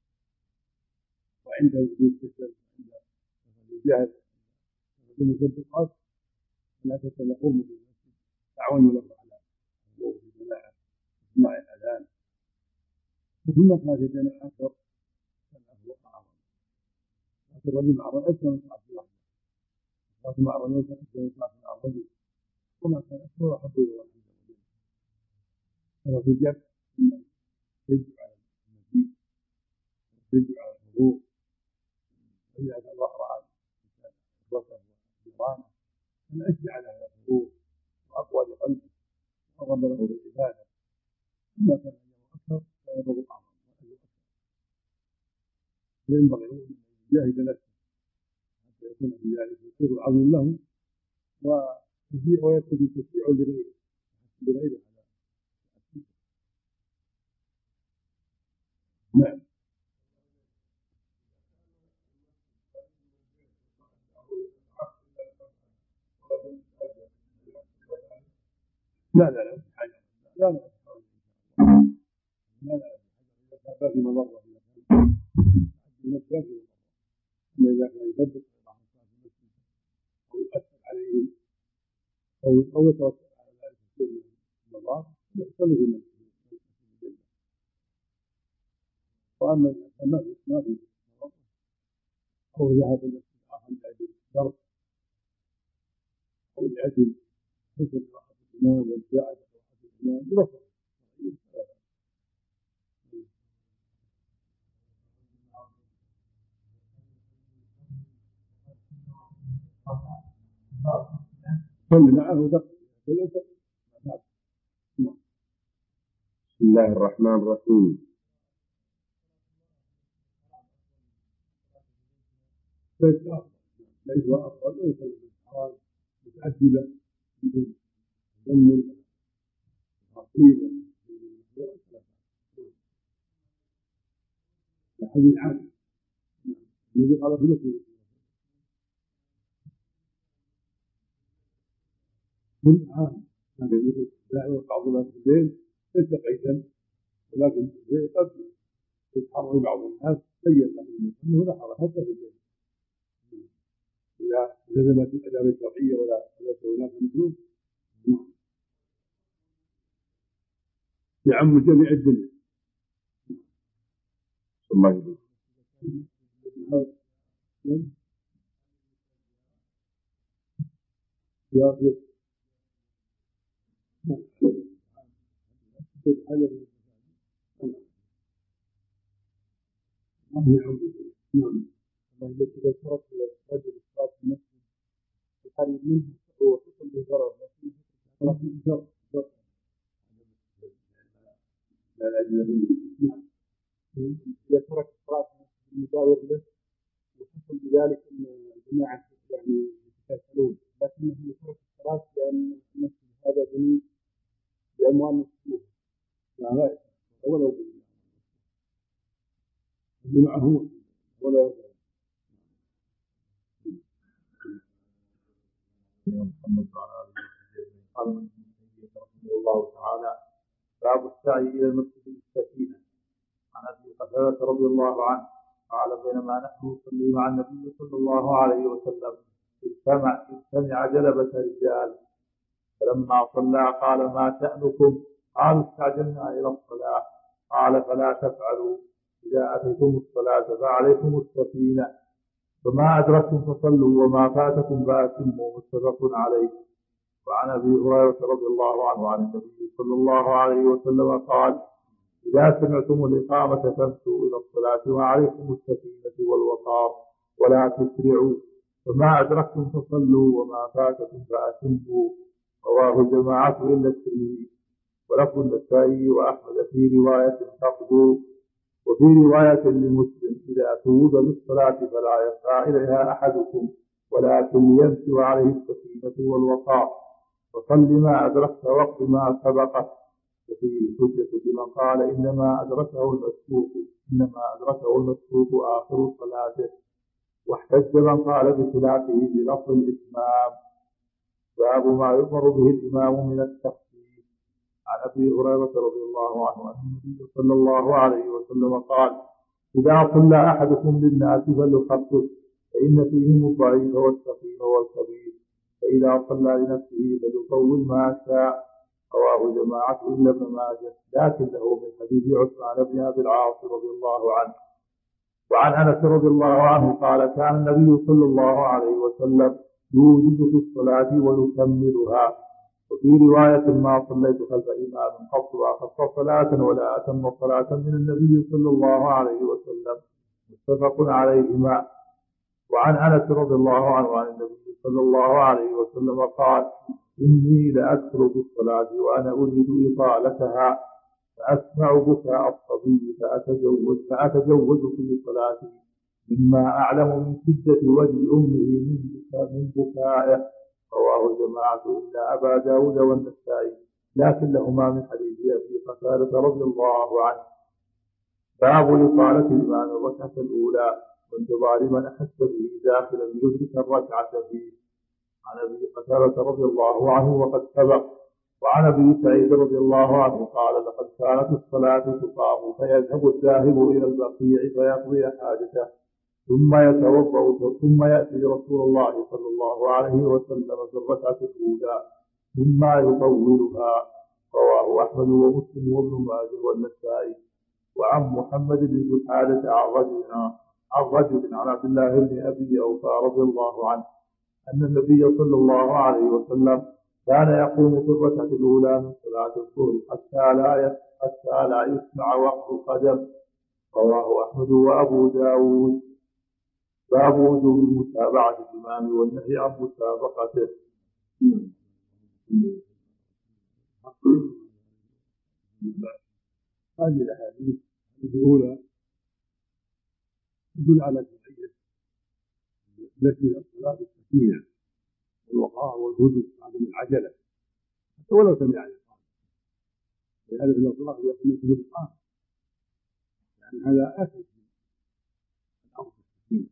وعند وجود الكسل وعند الجهل المسبقات لا تتلقوا قرب المسجد تعاون له على الحضور في الجماعة وسماع الأذان. وثم كانت الجماعة أكثر كان أهل أعظم لكن الرجل مع الرجل أكثر من صلاة الواحدة لكن مع الرجل أكثر من صلاة مع الرجل وما كان أكثر وحب إلى الله عز وجل. فلا تجب أن يجب على المسجد يجب على الحضور وإذا كان رأى إخوته وجيرانه أن أشجع على هذا الحضور وأقوى لقلبه وأرغب له بالعبادة ثم كان أكثر لا يضر أعظم وأجر أكثر. فينبغي أن يجاهد نفسه حتى يكون في ذلك الخير العظيم له ويشيع ويكون تشجيع لغيره لغيره على التأثير. نعم. لا لا لا حاجة لا لا لا لا لا في مضرة المسجد إذا كان يثبت بعض الصلاة في المسجد أو يؤثر عليهم أو أو يتوكل على ذلك الشيء من المضار يصلي في المسجد. وأما إذا كان ما في ما في أو ذهب إلى المسجد آخر لأجل الدرس أو لأجل حسن راحة الإمام والساعة راحة الإمام ببصره صلي معه دقيقة. بسم الله الرحمن الرحيم. ليس أفضل ليس أفضل ليس الحرام متعددة بدون تجمل ترتيبا لحديث عام الذي قال في مسجد من عام هذا مثل دائما بعض الناس في الليل ليس قيدا ولكن قد يتحرر بعض الناس سيئا انه لا حرج حتى في الليل اذا لزمت الاداب الشرعيه ولا ليس هناك مخلوق يعم جميع الدنيا. الله يهديك. يا أخي نعم. إذا ترك رجل الصلاة في المسجد القريب منه هو حكم بالضرر لكن ضرر ضرر لا لا نعم. إذا ترك الصلاة في المسجد المجاور له وحكم بذلك أن الجماعة يعني يتكاسلون لكنه ترك الصلاة لأن المسجد هذا بني بأموال مسلوبة لا لا ولو معه ولا محمد وعلى آله وصحبه قال ابن تيمية رحمه الله تعالى باب السعي إلى المسجد بالسكينة. عن أبي قتادة رضي الله عنه قال بينما نحن نصلي مع النبي صلى الله عليه وسلم اجتمع اجتمع جلبة رجال فلما صلى قال ما شأنكم؟ قالوا استعجلنا إلى الصلاة. قال فلا تفعلوا إذا أتيتم الصلاة فعليكم السكينة فما أدركتم فصلوا وما فاتكم فأتموا، متفق عليه. وعن أبي هريرة رضي الله عنه عن النبي صلى الله عليه وسلم قال: إذا سمعتم الإقامة فامشوا إلى الصلاة وعليكم السكينة والوقار ولا تسرعوا، فما أدركتم فصلوا وما فاتكم فأتموا. رواه الجماعة إلا الترمذي. ولفظ النسائي وأحمد في رواية تقضوا. وفي رواية لمسلم: إذا توب بالصلاة فلا يسعى إليها أحدكم ولكن يمشي عليه السكينة والوقار، وصل ما أدركت وقت ما سبقت. وفيه حجة لمن قال إنما أدركه المسبوق إنما أدركه المسبوق آخر صلاته، واحتج من قال بخلافه بلفظ الإتمام. باب ما يؤمر به الإمام من التخفيف. عن أبي هريرة رضي الله عنه عن النبي صلى الله عليه وسلم قال: إذا صلى أحدكم للناس فليخفف، فإن فيهم الضعيف والسقيم والكبير، فإذا صلى لنفسه فليطول ما شاء. رواه جماعة إلا ابن ماجه، لكن له من حديث عثمان بن أبي العاص رضي الله عنه. وعن أنس رضي الله عنه قال: كان النبي صلى الله عليه وسلم يوجد في الصلاة ويكملها. وفي رواية: ما صليت خلف إمام قط أخف صلاة ولا أتم صلاة من النبي صلى الله عليه وسلم، متفق عليهما. وعن أنس رضي الله عنه عن النبي صلى الله عليه وسلم قال: إني لأدخل بالصلاة وأنا أريد إطالتها فأسمع بكاء الصبي فأتجوز, فأتجوز في صلاتي مما أعلم من شدة وجه أمه من بكائه. رواه الجماعة إلا أبا داود والنسائي، لكن لهما من حديث أبي قتادة رضي الله عنه. باب إطالة الإمام الركعة الأولى وانتظار من أحس به داخلا يدرك الركعة فيه. عن أبي قتادة رضي الله عنه وقد سبق. وعن أبي سعيد رضي الله عنه قال: لقد كانت الصلاة تقام فيذهب الذاهب إلى البقيع فيقضي حاجته ثم يتوضأ ثم يأتي رسول الله صلى الله عليه وسلم في الركعة الأولى مما يطولها. رواه أحمد ومسلم وابن ماجه والنسائي. وعن محمد بن جحادة عن رجل عن رجل عن عبد الله بن أبي أوفى رضي الله عنه أن النبي صلى الله عليه وسلم كان يقوم في الركعة الأولى من صلاة الظهر حتى لا حتى لا يسمع وقع القدم. رواه أحمد وأبو داود. باب وجوب متابعة الإمام والنهي عن مسابقته. هذه الأحاديث الأولى تدل على شرعية نفي الصلاة بالسكينة والوقار والهدوء وعدم العجلة حتى ولو سمع الإقامة، لهذا في الصلاة يقوم بالإقامة، يعني هذا أسهل الأمر السكينة.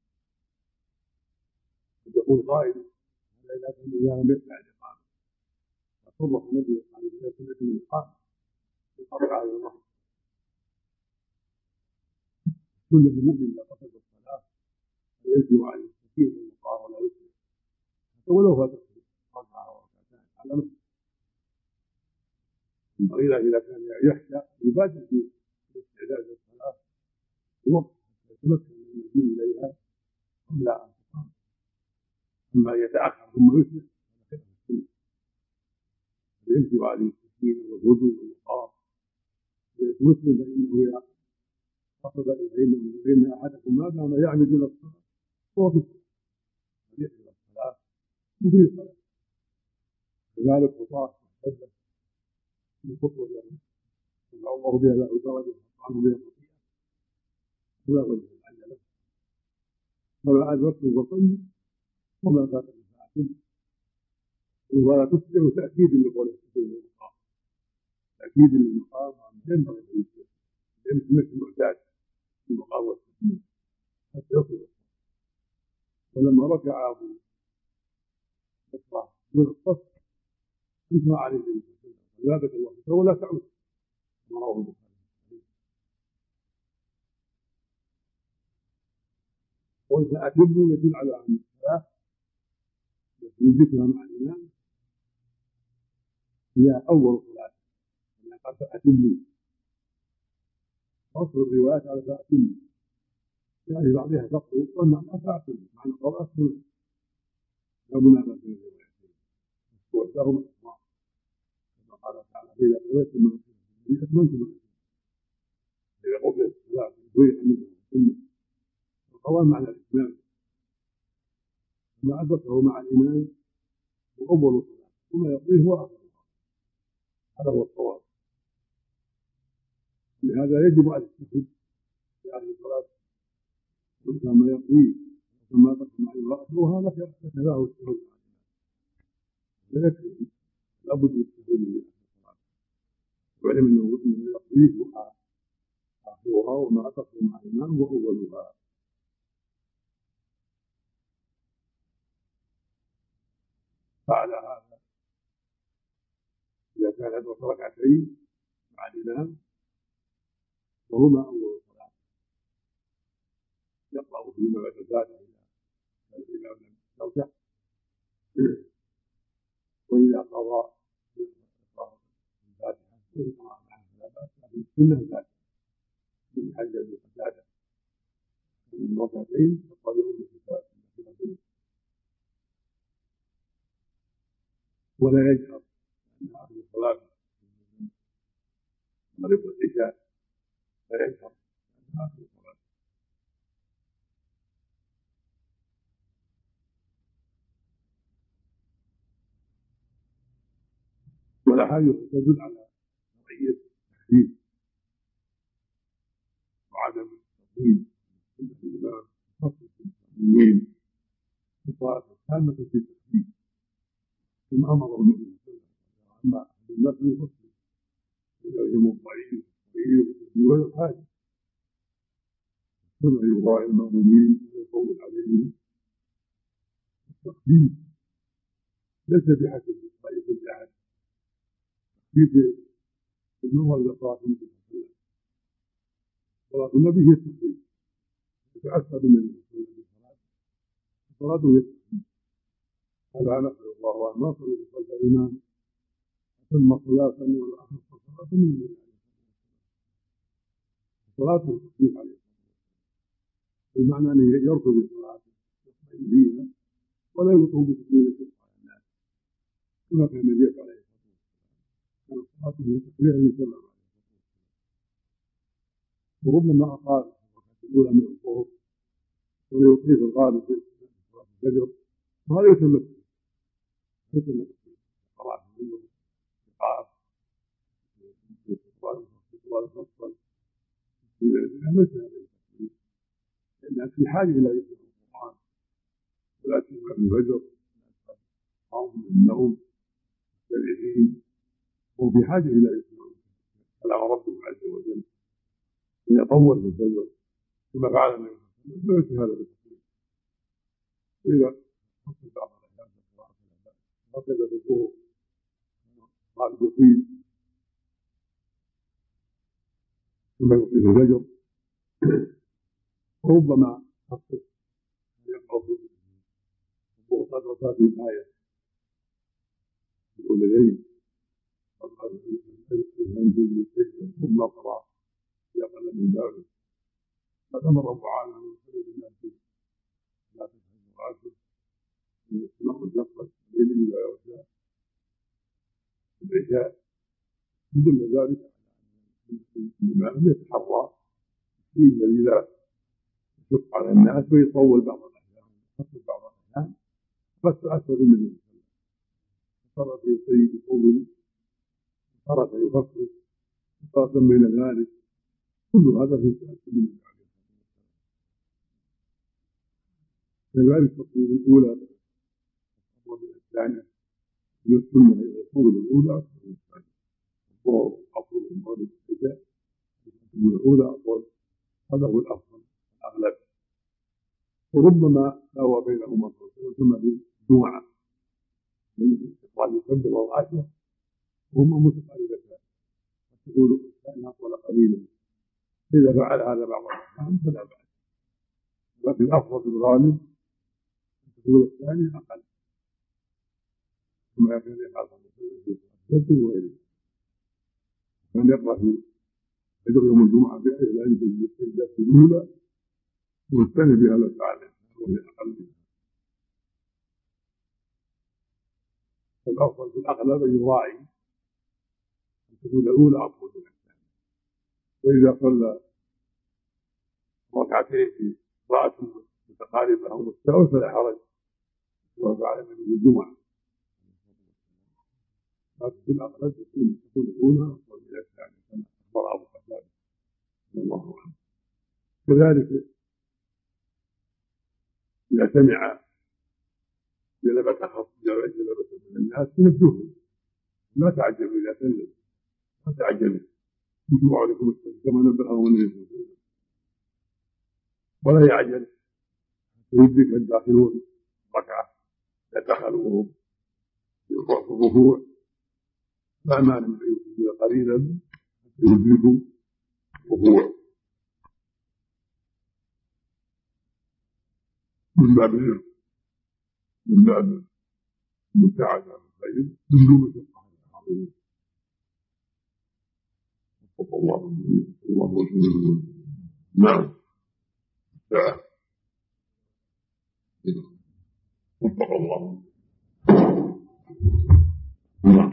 قد يقول قائل: إذا كان إذا لم يسمع الإقامة فصرف النبي عليه الصلاة والسلام سمعتم الإقامة يقرأ على الله. كل المؤمن إذا قصد الصلاة يجب عليه السكينة والوقار ولا يسمع حتى ولو فاتته ركعة أو ركعتان على نفسه. وإلا إذا كان يخشى يبادر في استعداد الصلاة بوقت يتمكن من المجيء إليها قبل أن تقام. أما يتأخر ثم يسمع فلا خير في السنة، يجب عليه السكينة والهدوء والوقار. مسلم فإنه قصد إلينا وإن أحدكم ما دام يعمد إلى الصلاة هو في الصلاة يعمد إلى الصلاة وفي الصلاة. كذلك خطاه محتجة من خطوة الله يرفع الله بها له درجة عنه بها خطيئة ولا وجه العجلة. فما أدركتم فصلوا وما فاتكم فأتموا، ولا تسرعوا تأكيد لقول السكينة والوقار، تأكيد للمقام ينبغي أن يسلم لأن سمعت معتاد في المقام والسكينة حتى يصل. ولما ركع أبو بكر من الصف انتهى عليه النبي صلى الله عليه وسلم: عبادك الله ولا تعود. رواه البخاري. قلت أتموا يدل على أن الصلاة التي ذكرها مع الإمام هي أول صلاة، يعني قال فأتموا، أصل الروايات على فأتموا، يعني بعضها تقول والمعنى فاعل معنى القراءة سنة لا منافاة بين الروايتين ولهما إطلاق كما قال تعالى فإذا قضيتم مناسككم فأتممتم مناسككم إذا قضيت الصلاة فريقا منها السنة القضاء معنى الإتمام ما أدركه مع الإمام وأول الصلاة وما يقضيه هو آخر الصلاة هذا هو الصواب لهذا يجب على التشهد في آخر الصلاة وكما يقضيه وكما تقدم عليه رأسه وهذا كفاه التشهد لا يكفي لابد من التشهد في آخر الصلاة وعلم أنه إنما يقضيه هو آخرها وما تقدم مع الإمام وأولها. فعلى هذا إذا كان أدرك ركعتين مع الإمام وهما أول الصلاة يقرأ فيما بعد ذلك إذا الإمام لم يرجع وإذا قضى يقرأ الفاتحة ويقرأ معها فلا بأس لكن السنة الفاتحة من حج بن قتادة من ركعتين يقرأ بأم الكتاب ولا يجهر أن أهل الصلاة مغرب العشاء لا يجهر أن أهل الصلاة والأحاديث تدل على نوعية التخفيف وعدم التطويل عند الإمام خاصة المؤمنين بصلاة تامة في التخفيف كما أمر النبي صلى الله عليه وسلم أما أهل النفل والفصل يلزم الضعيف والتكبير والحاجة ثم يراعي المأمومين ويطول عليهم التخفيف ليس بحسب رأي كل أحد التخفيف النظر إلى صلاة النبي صلى الله عليه وسلم صلاة النبي هي التخفيف يتأثر بالنبي صلى الله عليه وسلم صلاته هي التخفيف هذا نسأل الله أن نصل خلف الإمام ثم صلاة والآخر صلاة من النبي عليه الصلاة والسلام صلاته التخفيف عليه الصلاة والسلام المعنى أنه يركض بصلاته يطمئن فيها ولا يطلب بتكبير الشرك على الناس كما كان النبي عليه الصلاة والسلام كان صلاته تكبيرا للسماء عليه الصلاة والسلام وربما أطال الركعة الأولى من الظهر ولا يطيل الغالب في صلاة الفجر وهذا يتمثل يتمثل صلاة الفجر إيقاف صلاة الفصل ليس هذا التكبير لأنها في حاجة إلى ذكر القرآن ولا تسمع الفجر قام من النوم مستريحين هم في حاجة إلى ذكر كلام ربهم عز وجل يطول في الفجر كما فعل النبي صلى الله عليه وسلم ليس هذا التكبير وإذا حصل بعض الأحيان في الصلاة فقد الظهور قال يطيل ثم يطيل الفجر وربما خصص يقرأ الظهور قد في الآية الأوليين وقال أنزل بالسجن ثم قرأ يقل من ذلك قد أمر معاذ أن يصلي بالناس لا تفهم رأسه من السماء والنقل الليل إذا يغشى العشاء يدل ذلك على أن الإمام يتحرى في الذي لا يشق على الناس ويطول بعض الأحيان يخفف بعض الأحيان قد تأثر النبي صلى الله عليه وسلم صار يطيل يطول صار يخفف صار بين ذلك كل هذا في تأثر النبي عليه الصلاة والسلام كذلك التطويل الأولى أفضل من الثانية من السنة يطول الأولى أكثر من الثانية الظهر أفضل من المغرب والعشاء التطويل الأولى أفضل هذا هو الأفضل الأغلب وربما ساوى بينهما ثم في جمعة من استقبال الفجر والعشاء وهما متقاربتان تقول الثانية أطول قليلا إذا فعل هذا بعض الأحيان فلا بأس لكن الأفضل في الغالب أن تقول الثانية أقل كما كان يفعل صلى الله عليه وسلم في الفجر وغيره كان يقرأ في فجر يوم الجمعة بحيث لا ينزل بالسجدة الأولى واجتنب بها الأفعال وهي أقل منها. الأفضل في الأغلب أن يراعي أن تكون الأولى أفضل من الثانية. وإذا صلى ركعتين في قراءة متقاربة أو مستوى فلا حرج وفعل النبي في الجمعة، لكن في الأغلب تكون الأولى أفضل من الثانية كما أخبر أبو قتادة رضي الله عنه. كذلك إذا سمع جلبة خط جلبة من الناس ينبههم، لا تعجب إذا سلم، لا تعجب يجب عليكم السلام كما نبههم النبي صلى الله عليه وسلم، ولا يعجل يدرك الداخلون ركعة يدخلوهم في الركوع، لا مانع من أن يكون قليلا يدركوا الركوع من باب من باب المساعدة على الخير من دون الفقهاء الحاضرين. وفق الله الجميع. الله وسلم. نعم. ساعة. وفق الله. نعم.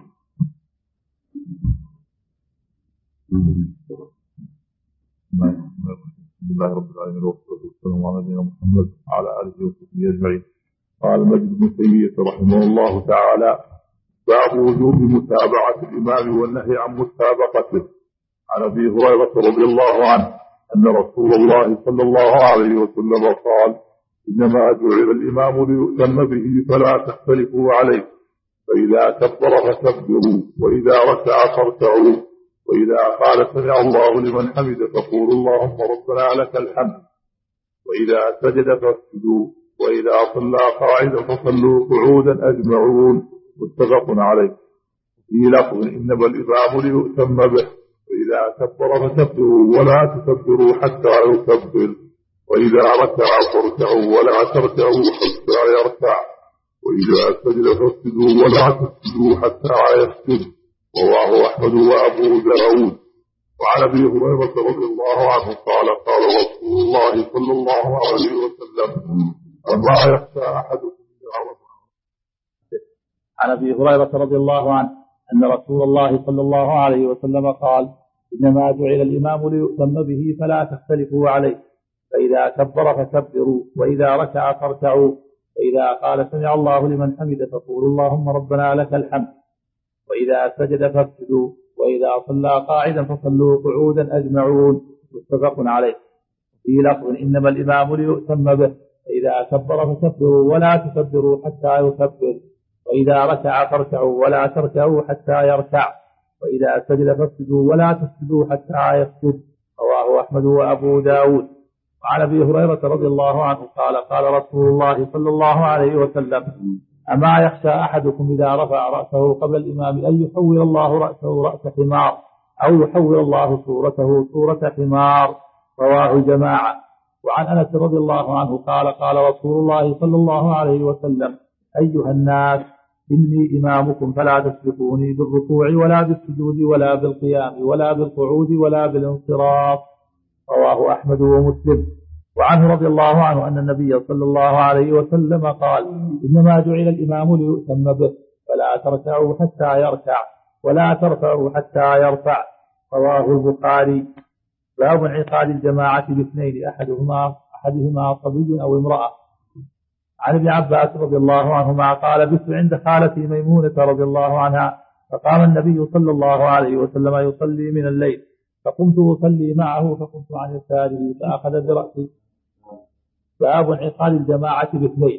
بسم الله رب العالمين والصلاة والسلام على نبينا محمد وعلى آله وصحبه أجمعين. قال المجد بن تيمية رحمه الله تعالى: باب وجوب متابعة الإمام والنهي عن مسابقته. عن أبي هريرة رضي الله عنه أن رسول الله صلى الله عليه وسلم قال: إنما جعل الإمام ليؤتم به فلا تختلفوا عليه، فإذا كبر فكبروا، وإذا ركع فاركعوا، وإذا قال سمع الله لمن حمد فقولوا اللهم ربنا لك الحمد، وإذا سجد فاسجدوا، وإذا صلى قاعدا فصلوا قعودا أجمعون. متفق عليه. في لفظ: إنما الإمام ليؤتم به، وإذا كبر فكبروا ولا تكبروا حتى يكبر، وإذا ركع فاركعوا ولا تركعوا حتى يركع، وإذا سجد فاسجدوا ولا تسجدوا حتى يسجد. رواه أحمد وأبو داود. وعن أبي هريرة رضي الله عنه قال: قال رسول الله صلى الله عليه وسلم: أما يخشى أحدكم عن أبي هريرة رضي الله عنه أن رسول الله صلى الله عليه وسلم قال: إنما جعل الإمام ليؤتم به فلا تختلفوا عليه، فإذا كبر فكبروا، وإذا ركع فاركعوا، وإذا قال سمع الله لمن حمد فقولوا اللهم ربنا لك الحمد، وإذا سجد فاسجدوا، وإذا صلى قاعدا فصلوا قعودا أجمعون. متفق عليه. في لفظ: إنما الإمام ليؤتم به، فإذا كبر فكبروا ولا تكبروا حتى يكبر، وإذا ركع فاركعوا ولا تركعوا حتى يركع، وإذا سجد فاسجدوا ولا تسجدوا حتى يسجد. رواه أحمد وأبو داود. وعن أبي هريرة رضي الله عنه قال: قال رسول الله صلى الله عليه وسلم: أما يخشى أحدكم إذا رفع رأسه قبل الإمام أن يحول الله رأسه رأس حمار، أو يحول الله صورته صورة حمار. رواه جماعة. وعن أنس رضي الله عنه قال: قال رسول الله صلى الله عليه وسلم: أيها الناس، إني إمامكم فلا تسبقوني بالركوع ولا بالسجود ولا بالقيام ولا بالقعود ولا بالانصراف. رواه أحمد ومسلم. وعنه رضي الله عنه أن النبي صلى الله عليه وسلم قال: إنما جعل الإمام ليؤتم به، فلا تركعوا حتى يركع ولا ترفعوا حتى يرفع. رواه البخاري. باب انعقاد الجماعة باثنين أحدهما أحدهما صبي أو امرأة. عن ابن عباس رضي الله عنهما قال: بت عند خالتي ميمونة رضي الله عنها، فقام النبي صلى الله عليه وسلم يصلي من الليل، فقمت أصلي معه، فقمت عن يساره فأخذ برأسي. باب انعقاد الجماعة باثنين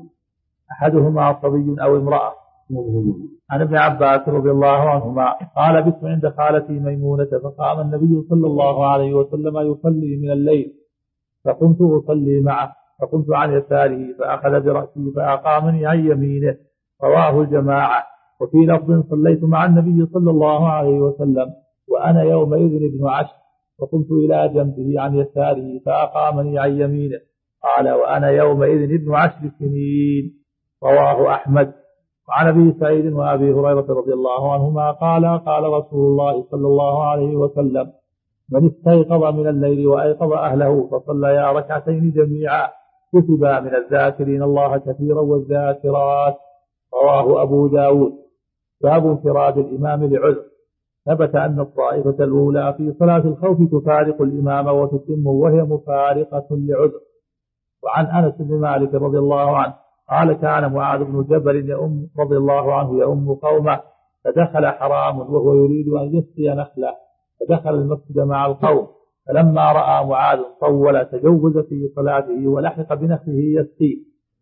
أحدهما صبي أو امرأة. عن ابن عباس رضي الله عنهما قال: بت عند خالتي ميمونة، فقام النبي صلى الله عليه وسلم يصلي من الليل، فقمت أصلي معه، فقمت عن يساره فأخذ برأسي فأقامني عن يمينه. رواه الجماعة. وفي لفظ: صليت مع النبي صلى الله عليه وسلم وأنا يومئذ ابن عشر، فقمت إلى جنبه عن يساره فأقامني عن يمينه. قال: وأنا يومئذ ابن عشر سنين. رواه أحمد. وعن أبي سعيد وأبي هريرة رضي الله عنهما قال: قال رسول الله صلى الله عليه وسلم: من استيقظ من الليل وأيقظ أهله فصلى ركعتين جميعا كتب من الذاكرين الله كثيرا والذاكرات. رواه أبو داود. باب انفراد الإمام لعذر. ثبت أن الطائفة الأولى في صلاة الخوف تفارق الإمام وتتم وهي مفارقة لعذر. وعن أنس بن مالك رضي الله عنه قال كان معاذ بن جبل يؤم رضي الله عنه يؤم قومه فدخل حرام وهو يريد أن يسقي نخله فدخل المسجد مع القوم فلما رأى معاذ طول تجوز في صلاته ولحق بنخله يسقيه.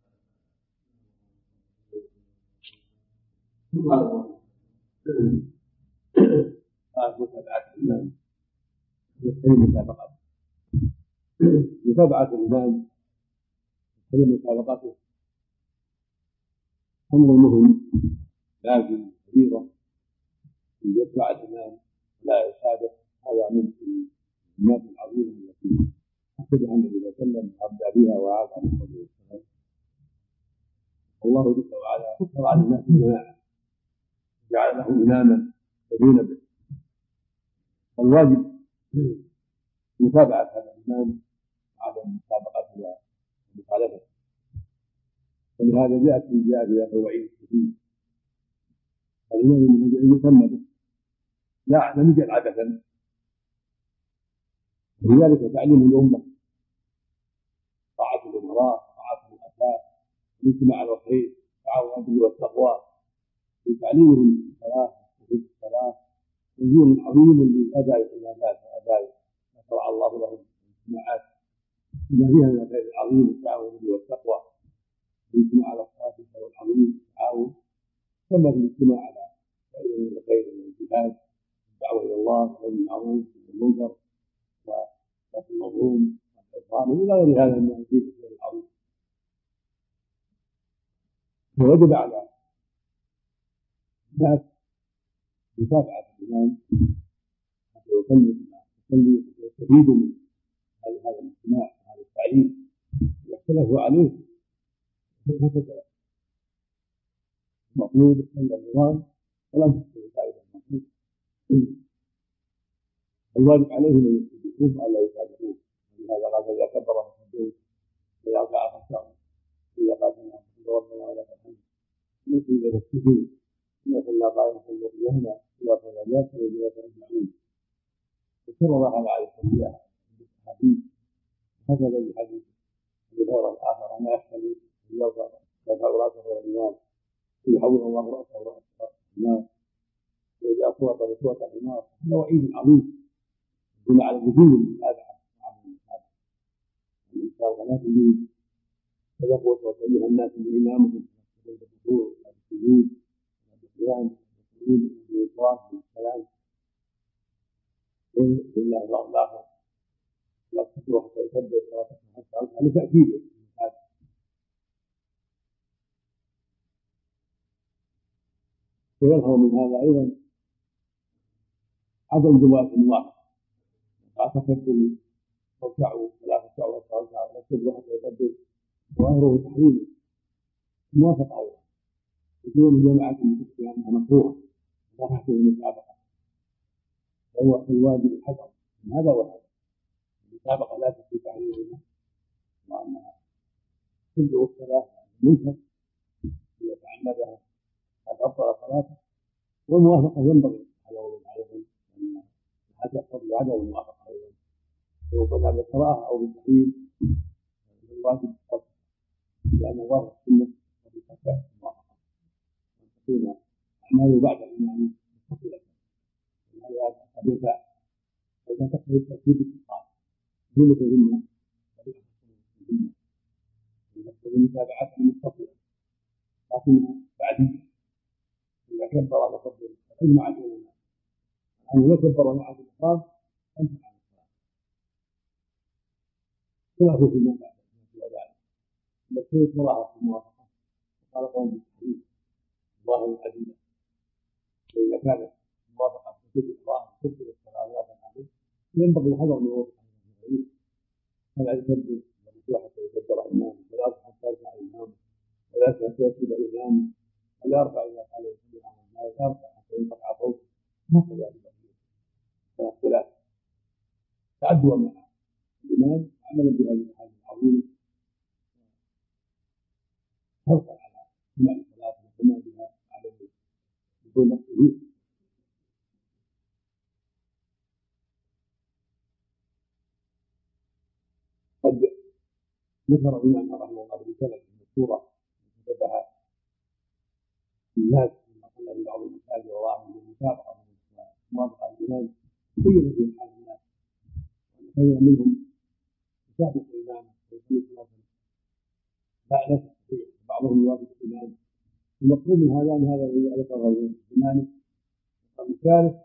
متابعة الإمام في مسابقته أمر مهم لازم كبيرة أن يتبع الإمام لا يسابق. هذا من الناس العظيمة التي أخذها النبي صلى الله عليه وسلم وأبدأ بها وعاد عليه الصلاة والسلام. الله جل وعلا فكر على الناس جماعة جعل له إماما يدين به. الواجب متابعة هذا الإمام عدم مسابقته ومخالفته. ولهذا جاءت في جاء في هذا الوعيد الكثير. الإمام يسمى به لا لم يجعل عبثا. ولذلك تعليم الأمة طاعة الأمراء طاعة الرؤساء الاجتماع على الخير تعاون على البر والتقوى في تعليمهم الصلاة وحفظ الصلاة تنزيل عظيم للأداء العبادات وأداء ما شرع الله لهم الاجتماعات بما فيها من الخير العظيم والتعاون على البر والتقوى الاجتماع على الصلاة العظيم التعاون كما في الاجتماع على الخير والجهاد الدعوة إلى الله والأمر بالمعروف والمنكر وكف المظلوم والإحسان إلى غير هذا من الخير العظيم. ووجب على الناس متابعة الإمام حتى يصلي كما يصلي ويستفيدوا من هذا الاجتماع وهذا التعليم. إذا اختلفوا عليه فسد المطلوب عند النظام ولم تحصل الفائدة المطلوبة. الواجب عليهم أن يستجيبوه ألا يتابعوه. ولهذا قال إذا كبر فكبروه وإذا ركع فاركعوا وإذا قال سمع ربنا ولك الحمد مثل إذا تسجدوا إذا صلى قائما صلوا قياما إذا صلى جالسا وإذا تسمعون. وكرر هذا عليه الصلاة والسلام هكذا الحديث بغير الآخر أنا يحتمل أن يرفع رأسه إلى الإمام ويحول الله رأسه رأس الناس وإذا صوت بصوت الناس. هذا وعيد عظيم يدل على وجود المتابعة عن المتابعة. الإنسان لا تجوز تدخل أيها الناس بإمامهم بالدخول بالسجود بالقيام بالسجود بالإطراف بالسلام لله الله الآخر لا تكره حتى يكبر ولا تكره حتى يرفع لتأكيده. ويظهر من هذا أيضا عدم جواز الموافقة. لا تكبروا واركعوا ولا تركعوا حتى يركعوا ولا تكبروا حتى يكبر وأمره تحريمه. الموافقة أيضا يكون جماعة تخفي عنها مكروهة لا تحصل المسابقة. فهو الواجب الحذر من هذا وهذا. المسابقة لا تكفي تحريمها وأنها تبدأ الصلاة منكر إذا تعمدها قد أبطل صلاته. والموافقة ينبغي على أولئك عليهم أن حتى يقتضي عدم الموافقة أيضا سواء صلى بالقراءة أو بالتحريم. الواجب الصبر لأن الله السنة وبالفتح الموافقة أن تكون أعماله بعد الإيمان متصلة. وهذا قبلها وإذا تقبل التأكيد بالتقاعد كلمة الذمة الذمة المتابعات المتصلة لكنها بعدية. إذا كبر وكبر أجمع العلماء أنه لا كبر مع الإقامة أنت عن الصلاة خلافه في المنفعة وذلك بس كراهة في الموافقة. قال قوم بالتحريم ظاهر الأدلة. فإذا كانت الموافقة تكون الله تكبر الصلاة ولا تنعقد ينبغي الحذر من وقت الغيب. فلا يكبر حتى يكبر الإمام ولا حتى يرفع الإمام ولا حتى يسجد الإمام ولا يرفع إذا قال يسجد لا يرفع حتى ينقطع صوته. هكذا فاختلاف. تعدوا مع الإمام عملا بهذه الأحاديث العظيمة حرصا على كمال الصلاة وكمالها على بدون نقصه. قد ذكر الإمام رحمه الله برسالة مشهورة كتبها الناس مما صلى في بعض المساجد وراهم بالمسابقة وموافقة الإمام بين في حال الناس وأن كثيرا منهم يسابق الإمام ويصلي صلاة لا لا تستطيع بعضهم يوافق الإمام. المقصود من هذا أن هذا الذي ذكره الإمام الثالث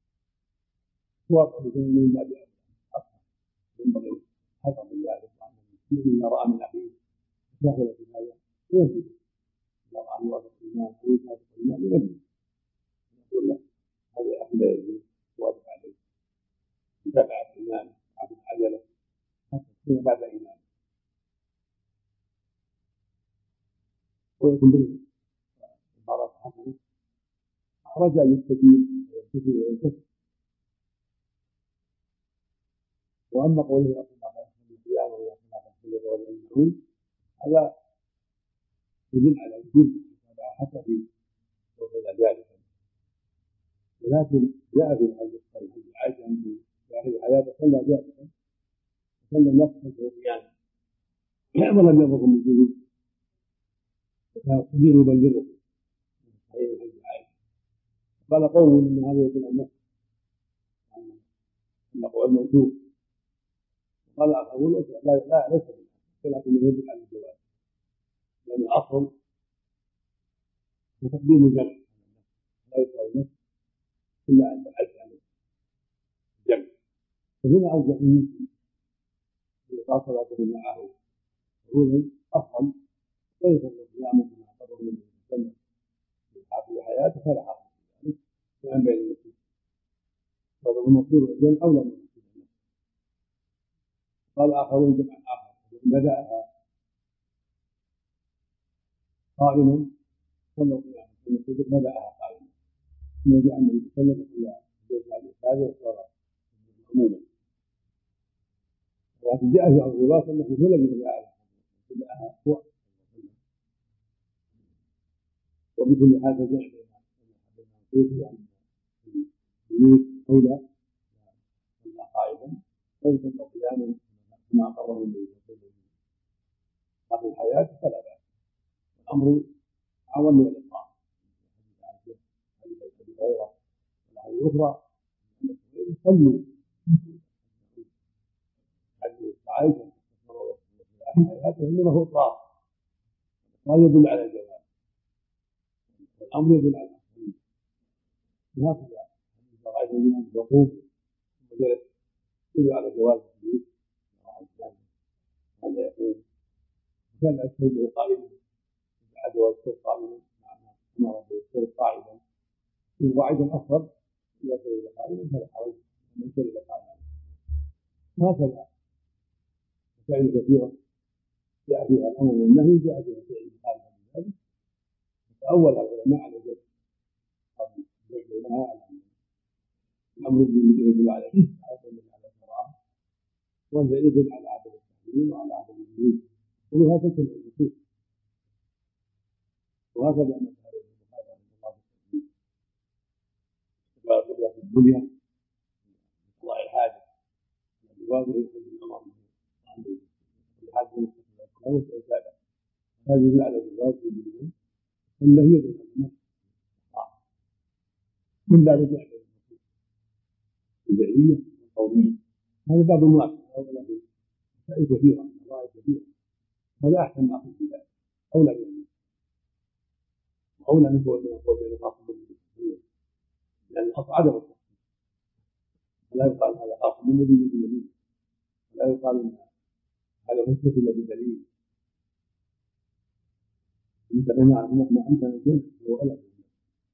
هو من باب أكثر ينبغي حذر من ذلك وأن المسلم رأى من أخيه دخل في هذا ينبغي إذا رأى يوافق الإمام أو يسابق الإمام ينبغي يقول له هذا أخي لا يجوز واجب عليه متابعة الإمام عبد العجلة حتى تكون بعد إمام ويكون به عبارات حسنة رجاء يستجيب ويستجيب وينتهي. واما قوله صلى الله عليه وسلم القيام والى صلاه الفجر والنوم هذا يدل على وجود المتابعه حتى في وقت ذلك، ولكن جاء في الحديث الصحيح عن عائشه انه في اخر حياته صلى جالسا وصلى الناس خلفه قياما ولم يضرهم من جلوس وكان الصديق يبلغه في صحيح الحديث عائشه. قال قوم ان هذا يدل على النفس ان قول موجود. قال أقول لا لا ليس ولكن يجب على الجواز لأن الأصل وتقديم الجمع لا يقال النفس إلا أن تعد عن الجمع. فهنا أرجع منكم يقال صلاته معه يقول أفضل وليس القيام كما قدر النبي صلى الله عليه وسلم في حافظ حياته فلا حرج في ذلك كان بين المسلمين وهذا المقصود الجمع أولى من قال آخرون جمعا آخر بدأها قائما صلى الله عليه وسلم بدأها قائما ثم جاء النبي صلى الله عليه وسلم إلى البيت بعد الثالث وصار عموما. ولكن جاء في بعض الروايات أنه هو الذي بدأها هو وبكل هذا جاء بين أن البيوت أولى صلى قائما ويصلى قياما ما أقره النبي صلى الله عليه وسلم في الحياة فلا بأس. الأمر أعظم من الإقرار حديث أبي هريرة والأحاديث الأخرى صلوا حديث عائشة في حياته إنما هو إقرار وهذا يدل على الجواز والأمر يدل على التحريم. وهكذا حديث عائشة بن يقوم وجلس يدل على جواز الحديث هذا يقول كان أسهل قائما بعد والسر قائما أمر بالسر قائما وبعيدا أفضل إذا سر قائما فلا حرج من سر قائما. وهكذا مسائل كثيرة جاء فيها الأمر والنهي جاء فيها فعل مخالفة من ذلك فأول العلماء على ذلك قبل بينها على الأمر الذي يدل على الإثم على الكراهة وأنه يدل على عدم التحريم وعلى عدم الوجود وبها تكون النصوص. وهكذا مسألة البخاري رحمه الله في التحديد قبل في الدنيا قضاء الحاجة الواجب يحل الأمر عنده الحاجة المستقبل أو الإنسان هذه يدل على الواجب بالله والنهي يدل على النفس من ذلك يحل النصوص الفعلية والقولية. هذا باب الواقع وله مسائل كثيرة قضايا كثيرة هذا أحسن ما أقول في ذلك أولى بالناس وأولى من قول من قول بين خاص بالنبي لأن الأصل عدم التخصيص ولا يقال هذا خاص بالنبي بالنبي ولا يقال إن هذا حجة إلا بدليل المتقين على ما أمكن الجنة هو أولى بالناس.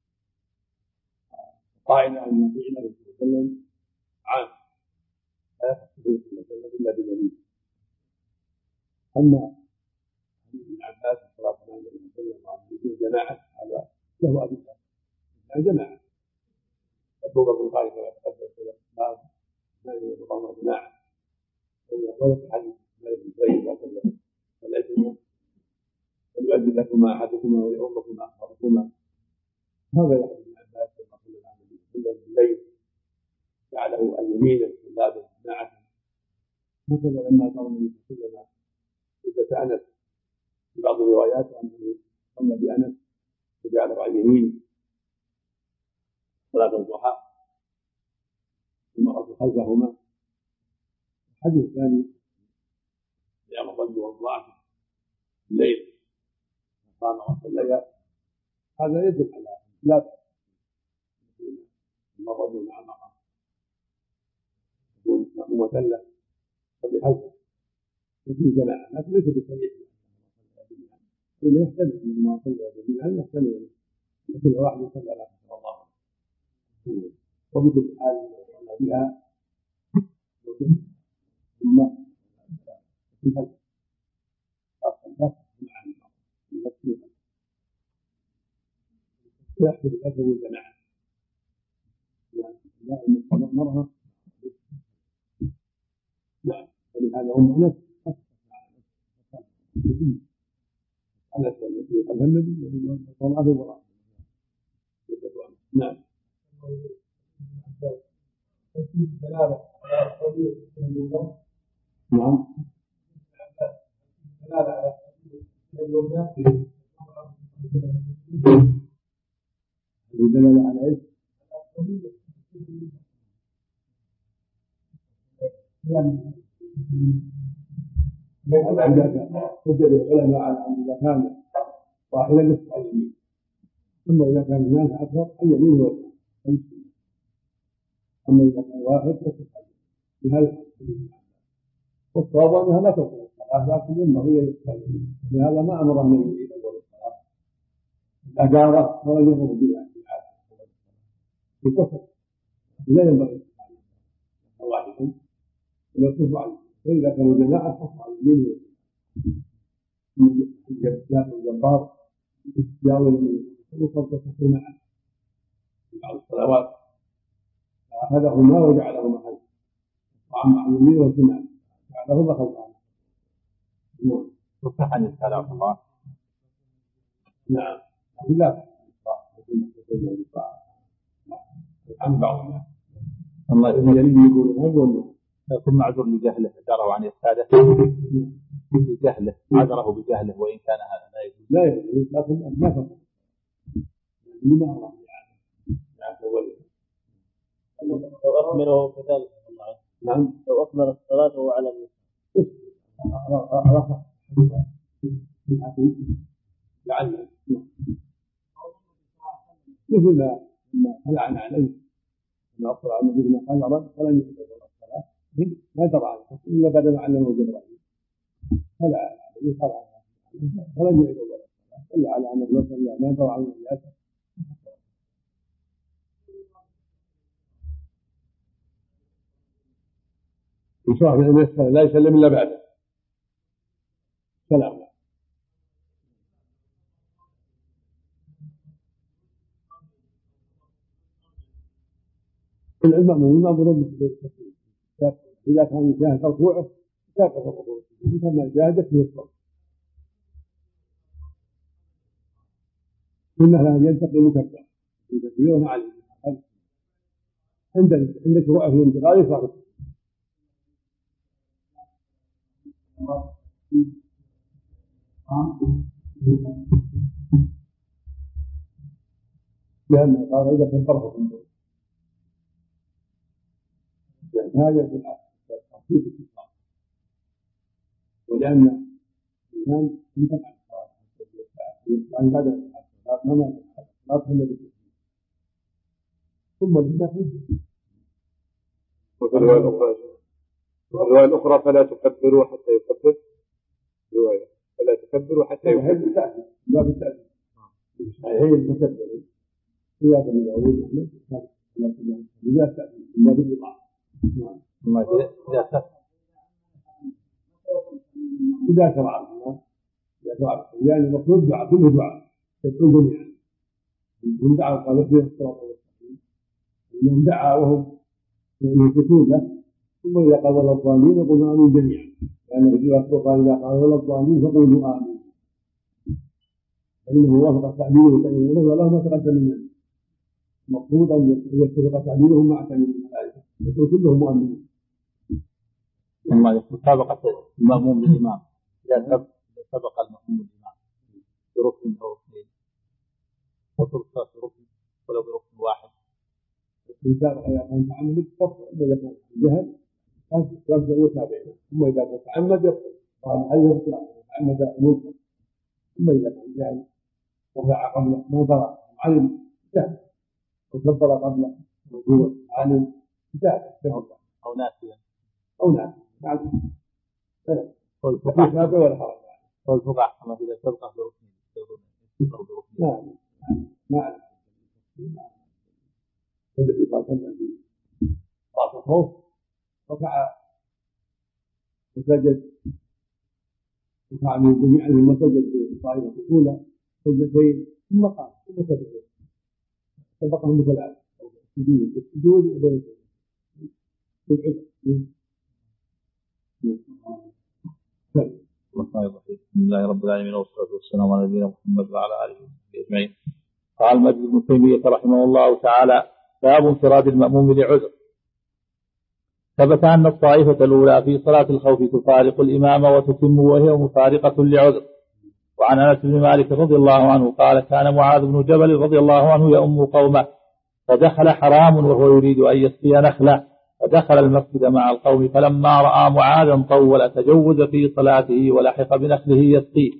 قاعدة أن فعل النبي صلى الله عليه وسلم عام لا يخصه صلى الله عليه وسلم إلا بدليل. أما ابن عباس صلى الله عليه وسلم عن جماعة هذا له أدلة الجماعة أبو بكر البخاري كما تقدم في الباب لا يرضى جماعة ولك حديث مالك بن سويد صليتما فليؤذن لكما احدكما ولامكما اخبركما. هذا يحدث ابن عباس صلى الله عليه وسلم بالليل جعله عن يمينه وذهب جماعه. مثلا لما ترى النبي صلى الله عليه وسلم عدة انس في بعض الروايات انه صلى بانس وجعله عن يمينه صلاه الضحى ثم رد خلفهما. الحديث الثاني يوم الرجل والضعف الليل قام وصليا هذا يدل على لا بأس يكون الرجل مع امرأة يكون مأمومة له فبحسب يكون جماعة لكن ليس بصريح إذا يحتمل أن ما صلى جميعا يحتمل أن كل واحد يصلى على حسب الله وبكل حال صلى بها ثم في الحج أصلا يحدث الأثر والجماعة لا المصطلح مرة لا ولهذا هم أنس أنس والذي قال النبي وصلى له وراءه. نعم نعم يدل على ايش؟ يعني حجة العلماء على أن إذا كان واحدا نصف اليمين ثم إذا كان الناس أكثر اليمين هو الثاني أما إذا كان واحد نصف اليمين بهذا والصواب أنها لا تصل الصلاة لكن ينبغي نصف اليمين لهذا ما أمر النبي إلى أول الصلاة أجارة ولم يأمر بها في كفر لا ينبغي واحد ويصف عليه فإذا كانوا جماعة صف على اليمين من الجبار والجبار يستجاور من وصف تصفوا معه في بعض الصلوات فأخذهما وجعلهما خلفه وعم عن اليمين والشمال جعلهما خلفه. نعم صح عن السلام الله. نعم لا عن بعض الناس الله يلي يقول هذا والله يكون معذور لجهله عذره عن السادة بجهله عذره بجهله وإن كان هذا لا يجوز لا يجوز لكن ما فهم لما الله يعني لو أكمله كذلك نعم لو أكمل الصلاة وهو على النصف لعل مثل ما لعن عليه ما أصل على النبي ما قال رد ولم يحدث الصلاة ما درى عنه إلا بعد ما علمه جبرائيل فلا يقال عنه فلم يعيد أول الصلاة إلا على أن النبي صلى ما درى عنه الناس يصاحب الناس لا يسلم إلا بعده سلام المأمون مأمور بالتسليم إذا كان يشاهد ركوعه شاهد الركوع كما شاهدت من الصوت إنه لا ينتقي مكبر في تكبيره مع الإمام عند عند شروعه في الانتقال يصرف لأنه قال إذا كان طرفه في الدور هذا في التخفيف في الصلاة ولأن الإنسان ينتفع الصلاة عن بعد الصلاة ما لا تخلى بالتسليم ثم الإنسان وفي الرواية الأخرى الرواية الأخرى فلا تكبروا حتى يكبر رواية فلا تكبروا حتى يكبر بالتأكيد لا بالتأكيد هي المكبر قيادة من الأول محمد لا تأكيد إلا بالإطاعة ثم إذا سكت إذا شرع الله إذا شرع يعني المفروض دعاء كله دعاء تدعو جميعا من دعا قال فيه الصلاة والسلام من دعا وهم يثبتون له ثم إذا قال ولا الضالين يقولون آمين جميعا، لأن الرسول قال إذا قال ولا الضالين فقولوا آمين، فإنه وافق تعبيره فإنه ولا ما تقدم منه، المفروض أن يتفق تعبيرهم مع تعبير الملائكة يكون كلهم مؤمنين. ثم مسابقة المأموم للإمام إذا سبق المأموم للإمام بركن أو ركنين وترك ركن ولو بركن واحد. المسابقة إذا كان متعمد كفر، إذا كان جهل يرجع يتابعه، ثم إذا كان متعمد يقول قال هل يطلع متعمد منكر، ثم إذا كان جهل وضع قبله ما ضرع علم جهل وكبر قبله وهو علم جهل أو ناسيا أو ناسيا نعم. والفقهاء هذا ولا حرج. والفقهاء كما إذا سبق بركن نعم نعم الذي قاتلنا في طاف الخوف رفع وسجد رفع من جميع ثم سجد في الطائفة الأولى سجدتين ثم قام ثم سجد سبقهم بثلاث السجود السجود وبين بسم الله رب العالمين والصلاة والسلام على نبينا محمد وعلى آله وصحبه أجمعين. قال مجد بن تيمية رحمه الله تعالى: باب انفراد المأموم لعذر. ثبت أن الطائفة الأولى في صلاة الخوف تفارق الإمام وتتم وهي مفارقة لعذر. وعن أنس بن مالك رضي الله عنه قال: كان معاذ بن جبل رضي الله عنه يؤم قومه فدخل حرام وهو يريد أن يسقي نخله، فدخل المسجد مع القوم، فلما رأى معاذا طول تجوز في صلاته ولحق بنخله يسقيه،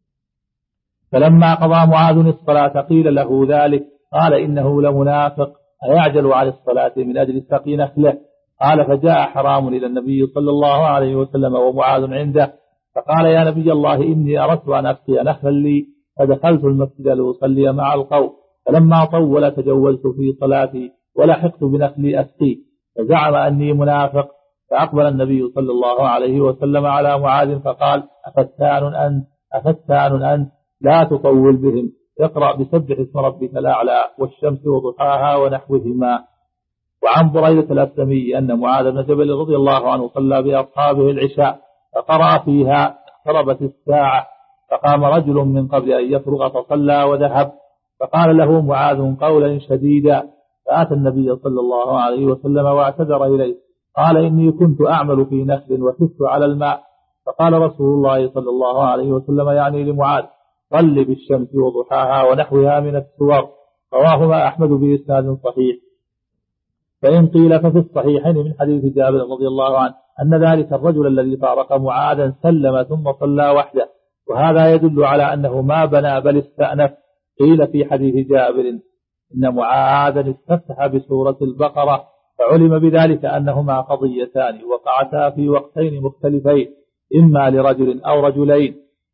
فلما قضى معاذ الصلاة قيل له ذلك قال: إنه لمنافق أيعجل عن الصلاة من أجل سقي نخله؟ قال: فجاء حرام إلى النبي صلى الله عليه وسلم ومعاذ عنده، فقال: يا نبي الله، إني أردت أن أسقي نخلا لي، فدخلت المسجد لأصلي مع القوم، فلما طول تجوزت في صلاتي ولحقت بنخلي أسقيه، فزعم أني منافق. فأقبل النبي صلى الله عليه وسلم على معاذ فقال: أفتان أنت أفتان أنت لا تطول بهم، اقرأ بسبح اسم ربك الأعلى والشمس وضحاها ونحوهما. وعن بريدة الأسلمي أن معاذ بن جبل رضي الله عنه صلى بأصحابه العشاء فقرأ فيها: اقتربت الساعة، فقام رجل من قبل أن يفرغ فصلى وذهب، فقال له معاذ قولا شديدا، فأتى النبي صلى الله عليه وسلم واعتذر إليه، قال: إني كنت أعمل في نخل وخفت على الماء. فقال رسول الله صلى الله عليه وسلم يعني لمعاذ: صل بالشمس وضحاها ونحوها من السور. رواهما أحمد بإسناد صحيح. فإن قيل ففي الصحيحين من حديث جابر رضي الله عنه أن ذلك الرجل الذي فارق معاذا سلم ثم صلى وحده، وهذا يدل على أنه ما بنى بل استأنف. قيل في حديث جابر إن معاذا استفتح بسورة البقرة، فعلم بذلك أنهما قضيتان وقعتا في وقتين مختلفين، إما لرجل أو رجلين.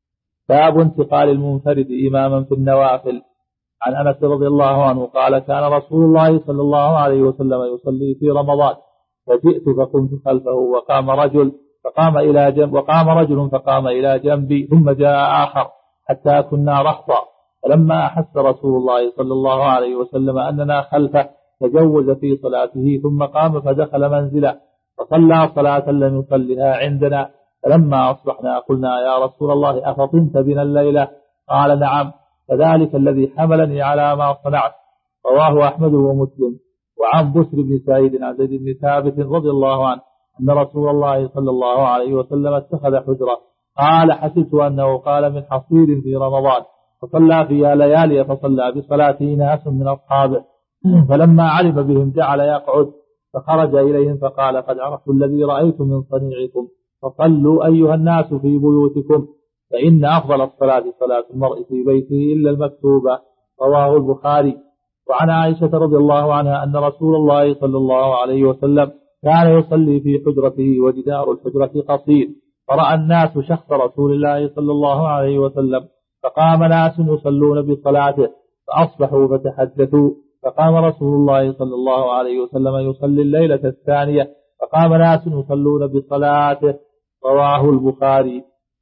باب انتقال المنفرد إماما في النوافل. عن أنس رضي الله عنه قال: كان رسول الله صلى الله عليه وسلم يصلي في رمضان، فجئت فقمت خلفه وقام رجل فقام إلى جنب وقام رجل فقام إلى جنبي، ثم جاء آخر حتى كنا رهطا، فلما أحس رسول الله صلى الله عليه وسلم أننا خلفه تجوز في صلاته، ثم قام فدخل منزله فصلى صلاة لم يصلها عندنا. فلما أصبحنا قلنا: يا رسول الله، أفطنت بنا الليلة؟ قال: نعم، فذلك الذي حملني على ما صنعت. رواه أحمد ومسلم. وعن بسر بن سعيد عن زيد بن ثابت رضي الله عنه أن رسول الله صلى الله عليه وسلم اتخذ حجرة، قال: حسبت أنه قال من حصير في رمضان، فصلى فيها ليالي، فصلى بصلاته ناس من أصحابه، فلما علم بهم جعل يقعد، فخرج إليهم فقال: قد عرفت الذي رأيت من صنيعكم، فصلوا أيها الناس في بيوتكم، فإن أفضل الصلاة صلاة المرء في بيته إلا المكتوبة. رواه البخاري. وعن عائشة رضي الله عنها أن رسول الله صلى الله عليه وسلم كان يصلي في حجرته وجدار الحجرة قصير، فرأى الناس شخص رسول الله صلى الله عليه وسلم، فقام ناس يصلون بصلاته، فأصبحوا فتحدثوا، فقام رسول الله صلى الله عليه وسلم يصلي الليلة الثانية، فقام ناس يصلون بصلاته. رواه البخاري.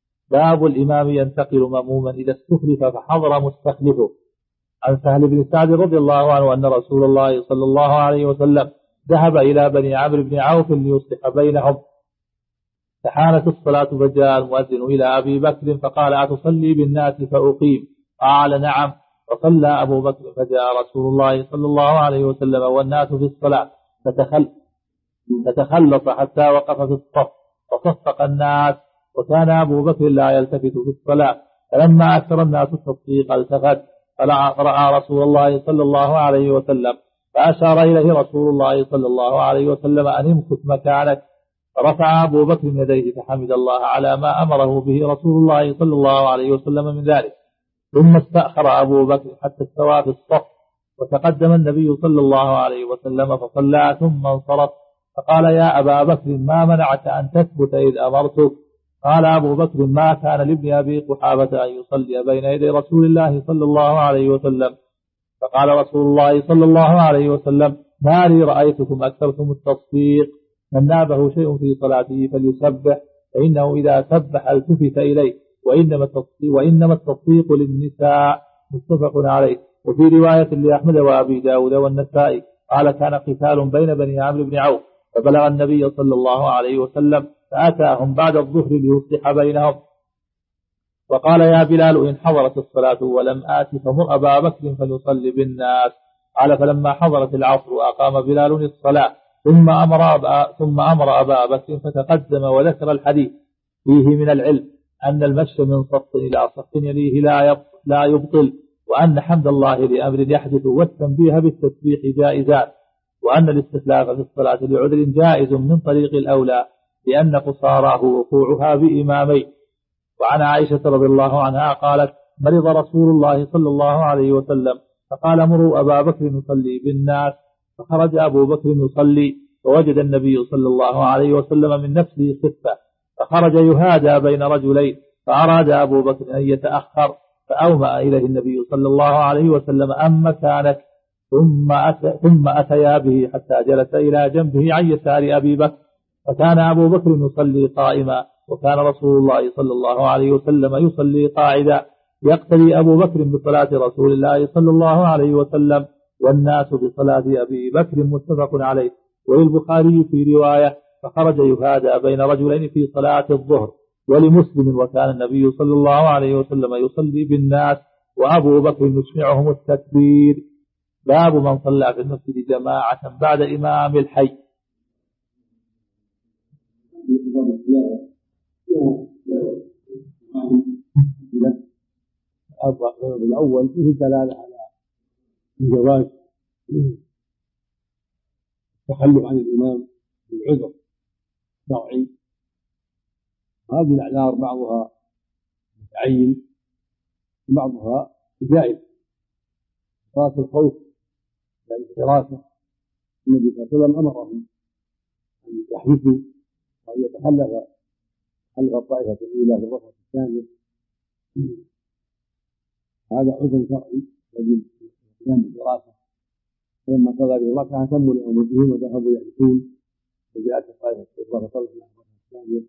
باب الإمام ينتقل مأموما إذا استخلف فحضر مستخلفه. عن سهل بن سعد رضي الله عنه أن رسول الله صلى الله عليه وسلم ذهب إلى بني عمرو بن عوف ليصلح بينهم. فحانت الصلاة فجاء المؤذن إلى أبي بكر فقال أتصلي بالناس فأقيم؟ قال نعم. فصلى أبو بكر فجاء رسول الله صلى الله عليه وسلم والناس في الصلاة فتخل فتخلص حتى وقف في الصف فصفق الناس، وكان أبو بكر لا يلتفت في الصلاة. فلما أكثر الناس التصفيق التفت فرأى رسول الله صلى الله عليه وسلم فأشار إليه رسول الله صلى الله عليه وسلم أن امكث مكانك. فرفع أبو بكر يديه فحمد الله على ما أمره به رسول الله صلى الله عليه وسلم من ذلك، ثم استأخر أبو بكر حتى استوى في الصف، وتقدم النبي صلى الله عليه وسلم فصلى ثم انصرف. فقال يا أبا بكر ما منعك أن تثبت إذ أمرتك؟ قال أبو بكر ما كان لابن أبي قحافة أن يصلي بين يدي رسول الله صلى الله عليه وسلم. فقال رسول الله صلى الله عليه وسلم ما لي رأيتكم أكثرتم التصفيق، من نابه شيء في صلاته فليسبح فإنه إذا سبح التفت إليه، وإنما التصفيق, وإنما التصفيق للنساء. متفق عليه. وفي رواية لأحمد وأبي داود والنسائي قال كان قتال بين بني عمرو بن عوف فبلغ النبي صلى الله عليه وسلم فأتاهم بعد الظهر ليصلح بينهم، وقال يا بلال إن حضرت الصلاة ولم آت فمر أبا بكر فليصلي بالناس. قال فلما حضرت العصر أقام بلال الصلاة ثم أمر أبا, ثم أمر أبا بكر فتقدم وذكر الحديث. فيه من العلم أن المشي من صف إلى صف يليه لا يبطل، وأن حمد الله لأمر يحدث والتنبيه بالتسبيح جائزان، وأن الاستخلاف في الصلاة لعذر جائز من طريق الأولى لأن قصاراه وقوعها بإمامين. وعن عائشة رضي الله عنها قالت مرض رسول الله صلى الله عليه وسلم فقال مروا أبا بكر يصلي بالناس، فخرج أبو بكر يصلي فوجد النبي صلى الله عليه وسلم من نفسه خفة، فخرج يهادى بين رجلين، فأراد أبو بكر أن يتأخر فأومأ إليه النبي صلى الله عليه وسلم أم مكانك، ثم أتى ثم أتيا به حتى جلس إلى جنبه عن يسار أبي بكر، فكان أبو بكر يصلي قائما، وكان رسول الله صلى الله عليه وسلم يصلي قاعدا، يقتدي أبو بكر بصلاة رسول الله صلى الله عليه وسلم والناس بصلاة أبي بكر. متفق عليه. وللبخاري في رواية فخرج يهادى بين رجلين في صلاة الظهر. ولمسلم وكان النبي صلى الله عليه وسلم يصلي بالناس وأبو بكر يسمعهم التكبير. باب من صلى في المسجد جماعة بعد إمام الحي. الأول فيه الدلالة على الجواز التخلف عن الإمام بالعذر الشرعي. هذه الأعذار بعضها متعين وبعضها جائز. صلاة الخوف يعني الحراسة النبي صلى الله عليه وسلم أمرهم أن يحرسوا وأن يتخلف خلف الطائفة الأولى في الركعة الثانية. هذا عذر شرعي يجب القيام بالحراسة. فلما قضى به الركعة تموا لأنفسهم وذهبوا يحرسون وجاءت الطائفة الأخرى فصلت مع الركعة الثانية.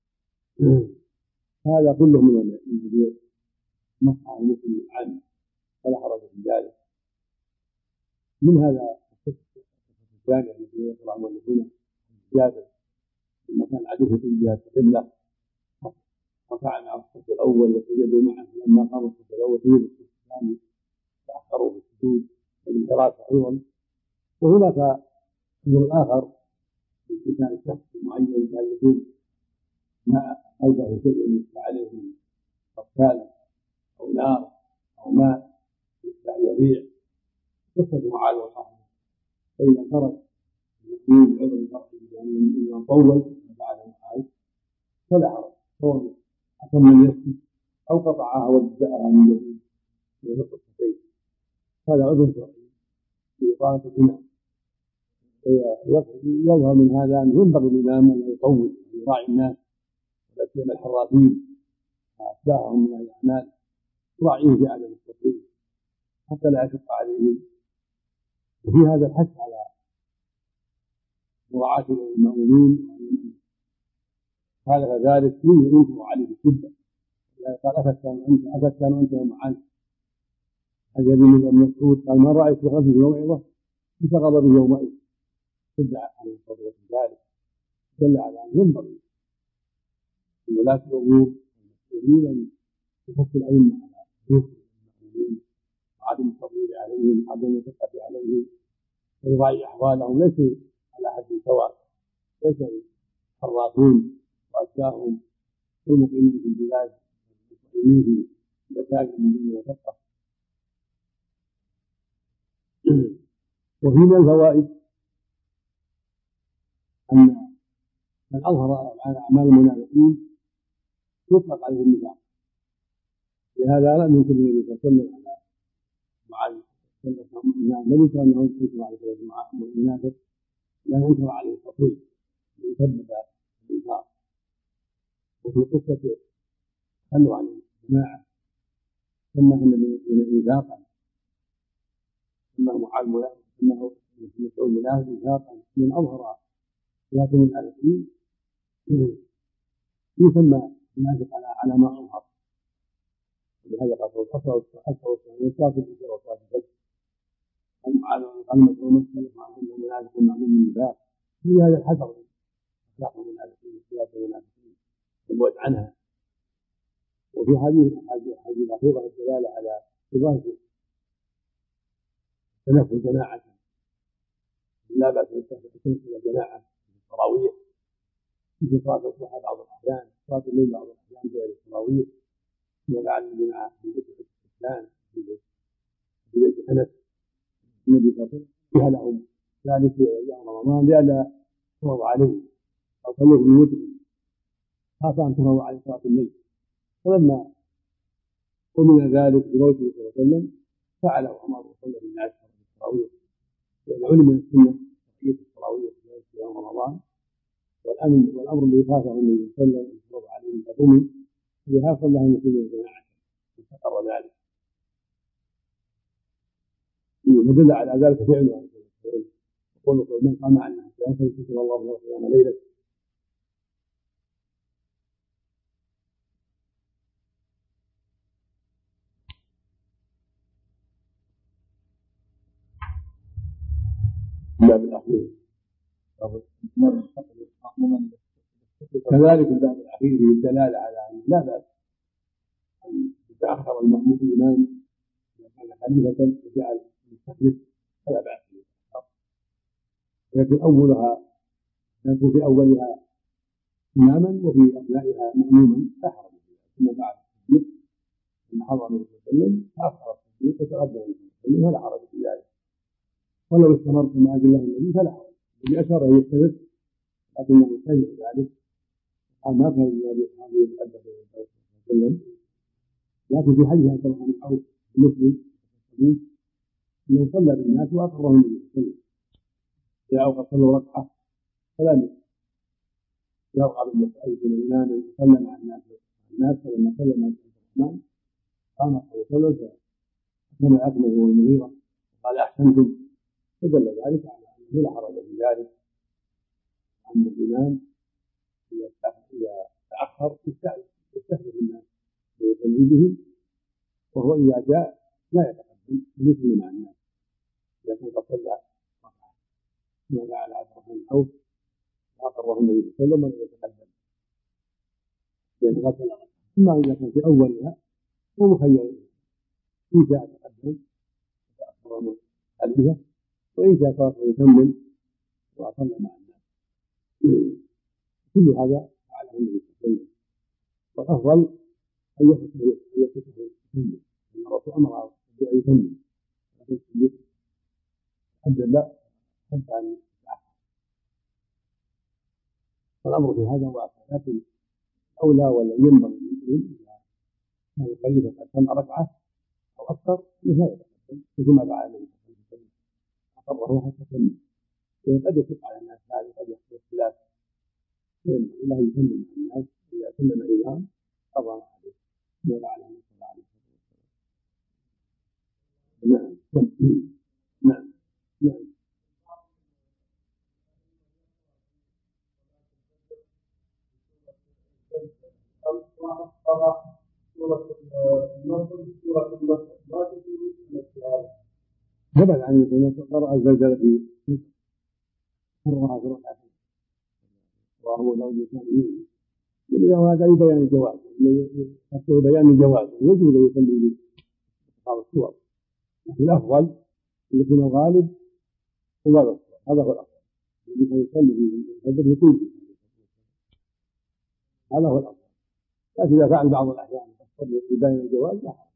هذا كله من مصلحة المسلم العام فلا حرج في ذلك. من هذا القسم الثاني الذي يطلع من هنا زيادة لما كان عدوه في جهة القبلة ركع مع الصف الأول وسجدوا معه، لما قام الصف الأول سجد الصف الثاني تأخروا في السجود بالحراسة أيضا. وهناك أمر آخر في كان الشخص المعين كان يكون ما قلبه شيء يفتح عليه من أطفال أو نار أو ماء يفتح يبيع قصة معاذ وصحبه، فإذا خرج المسلمين عذر شرعي يعني إذا طول بعد معاذ فلا حرج، سواء أتم من يسكت أو قطعها وجزأها من يده ونصف السيف، هذا عذر شرعي في إقامة الإمام. يظهر من هذا أن ينبغي الإمام أن يطول يراعي الناس ولا سيما الحراسين وأتباعهم من الأعمال يراعيه في عدم التطويل حتى لا يشق عليهم. وفي هذا الحث على مراعاة المأمومين خالف ذلك ينكر عليه الشدة. قال أفتان أنت أفتان أنت يا معاذ عجب من ابن مسعود قال ما رأيت بغضب موعظة بغضب يومئذ دل على فضيلة ذلك، دل على أن ينبغي ولاة الأمور والمسؤولين أن يحثوا الأئمة على حقوق المأمورين وعدم التضليل عليهم وعدم الثقة عليهم ويراعي أحوالهم، ليسوا على حد سواء، ليس الحراثون وأشياءهم والمقيمين في البلاد والمقيمين في المساجد من دون مشقة. وفي من الفوائد أن من أظهر أعمال المنافقين يطلق عليه النفاق، لهذا لم ينكر النبي صلى الله عليه وسلم على معاذ لم ينكر أنه ينكر عليه المنافق، لا ينكر عليه التطويل ليسبب الإنكار. وفي قصة خلوا عن الجماعة سماه النبي نفاقا، سماه معاذ منافق، سماه مسعود منافق نفاقا. من أظهر صفات المنافقين يسمى منافق على ما أظهر، ولهذا قال أكثر الصلاة صلاة العشاء وصلاة الفجر. على القلب والمسلم على أنه منافق معلوم من النفاق، في هذا الحذر من أخلاق المنافقين وصفات المنافقين والبعد عنها. وفي حديث حديث الأخيرة الدلالة على إضافة تنفذ جماعة، لا بأس بالتنفذ جماعة في التراويح، في صلاة الضحى بعض الأحيان، صلاة الليل بعض الأحيان غير التراويح، ولعل الجماعة في بيت الإسلام في بيت أنس النبي صلى الله عليه وسلم فيها لهم ذلك في أيام رمضان لئلا تفرض عليه أو صلوا في بيوتهم، خاف أن تفرض عليه صلاة الليل. فلما ومن ذلك بموته صلى الله عليه وسلم فعله عمر وصلى بالناس في التراويح، لأن علم من السنة تحقيق التراويح في يوم رمضان، والأمر والأمر الذي خافه النبي صلى الله عليه وسلم أن يفرض عليه فأمن، لهذا صلى أن يكون الجماعة واستقر ذلك. ودل على ذلك فعله يقول من قام عنها فيغفر الله له قيام ليلة. الباب الأخير كذلك الباب الأخير فيه الدلالة على أن لا بأس أن يتأخر المأموم الإمام إذا كان خليفة وجعل المستخلف فلا بأس به، لكن أولها يكون في أولها إماما وفي أثنائها مأموما لا حرج فيها. ثم بعد التصديق أن حضر النبي صلى الله عليه وسلم تأخر التصديق وتقدم النبي صلى الله عليه وسلم فلا حرج في ذلك، ولو استمر كما أجل الله النبي فلا حرج. الذي أشار أن يستمر لكنه سمع ذلك ما كان النبي هذه يتقدم النبي صلى الله عليه وسلم. لكن في حديث عبد الرحمن بن عوف مسلم انه صلى بالناس واقره النبي صلى الله عليه وسلم اذا اوقف له ركعه فلم يرغب بالمسألة الإمام وصلى مع الناس الناس فلما سلم عبد الرحمن قام صلى الله عليه وسلم كما أكمل هو المغيرة قال أحسنتم، فدل ذلك على أنه لا حرج في ذلك، أن الإمام إذا تأخر يستهدف الناس ويصلي بهم، وهو إذا جاء لا يتقدم ويصلي مع الناس إذا كان قد صلى ركعة كما فعل عبد الرحمن بن عوف وأقره النبي صلى الله عليه وسلم ولم يتقدم يتقدم. أما إذا كان في أولها هو مخير إن شاء تقدم وتأخر خليفة، وإن شاء ترك يكمل وأصلى مع الناس. كل هذا فعله النبي صلى الله عليه وسلم، والأفضل أن يفتح يكمل، لأن الرسول أمر أن يكمل الحمد لله حتى أن يتأخر. والأمر في هذا واقع، لكن أولى ولا ينبغي للمسلم إذا كان الخليفة قد صلى ركعة أو أكثر لا يتقدم كما فعل النبي صلى الله عليه وسلم أقره حتى كمل، قد يشق على الناس هذا قد يحصل اختلاف ينبغي له يكمل مع الناس. إذا سلم الإمام أضع عليه كما فعل النبي صلى الله عليه وسلم. نعم نعم نعم ثبت عن النبي قرأ الزلزلة في مرها في ركعتين وهو لو كان يمين إذا هذا بيان الجواز حتى بيان الجواز يجوز أن يصلي بعض الصور لكن الأفضل أن يكون الغالب هو هذا هو الأفضل الذي يصلي في الفجر يطيل هذا هو الأفضل لكن إذا فعل بعض الأحيان يبين الجواز لا حرج.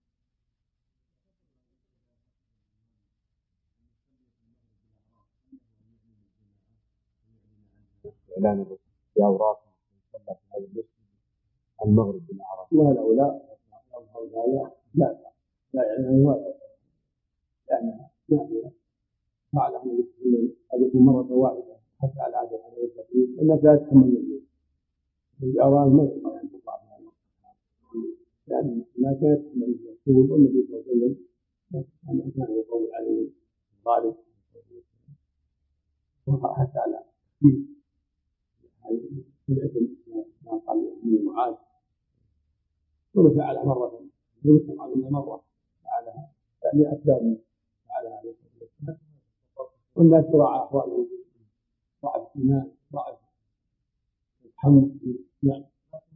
إعلان بأوراق في هذا المسجد المغرب بالعرب وهذا أولى لا لا يعني هو يعني يعني فعله هذه مرة واحدة حتى على عادة عليه التقليد وأنك لا تتحمل اليوم الأوراق ما يقدر أن تطلع بها لأن ما كانت تحمل اليوم والنبي صلى الله عليه وسلم كان يقول عليه الغالب وحتى على ما قال من معاذ ونفعل مرة ونفعل علينا مرة فعلها لأسباب فعلها عليه الصلاة والسلام والناس تراعى أحواله ضعف الإيمان ضعف الحمد نعم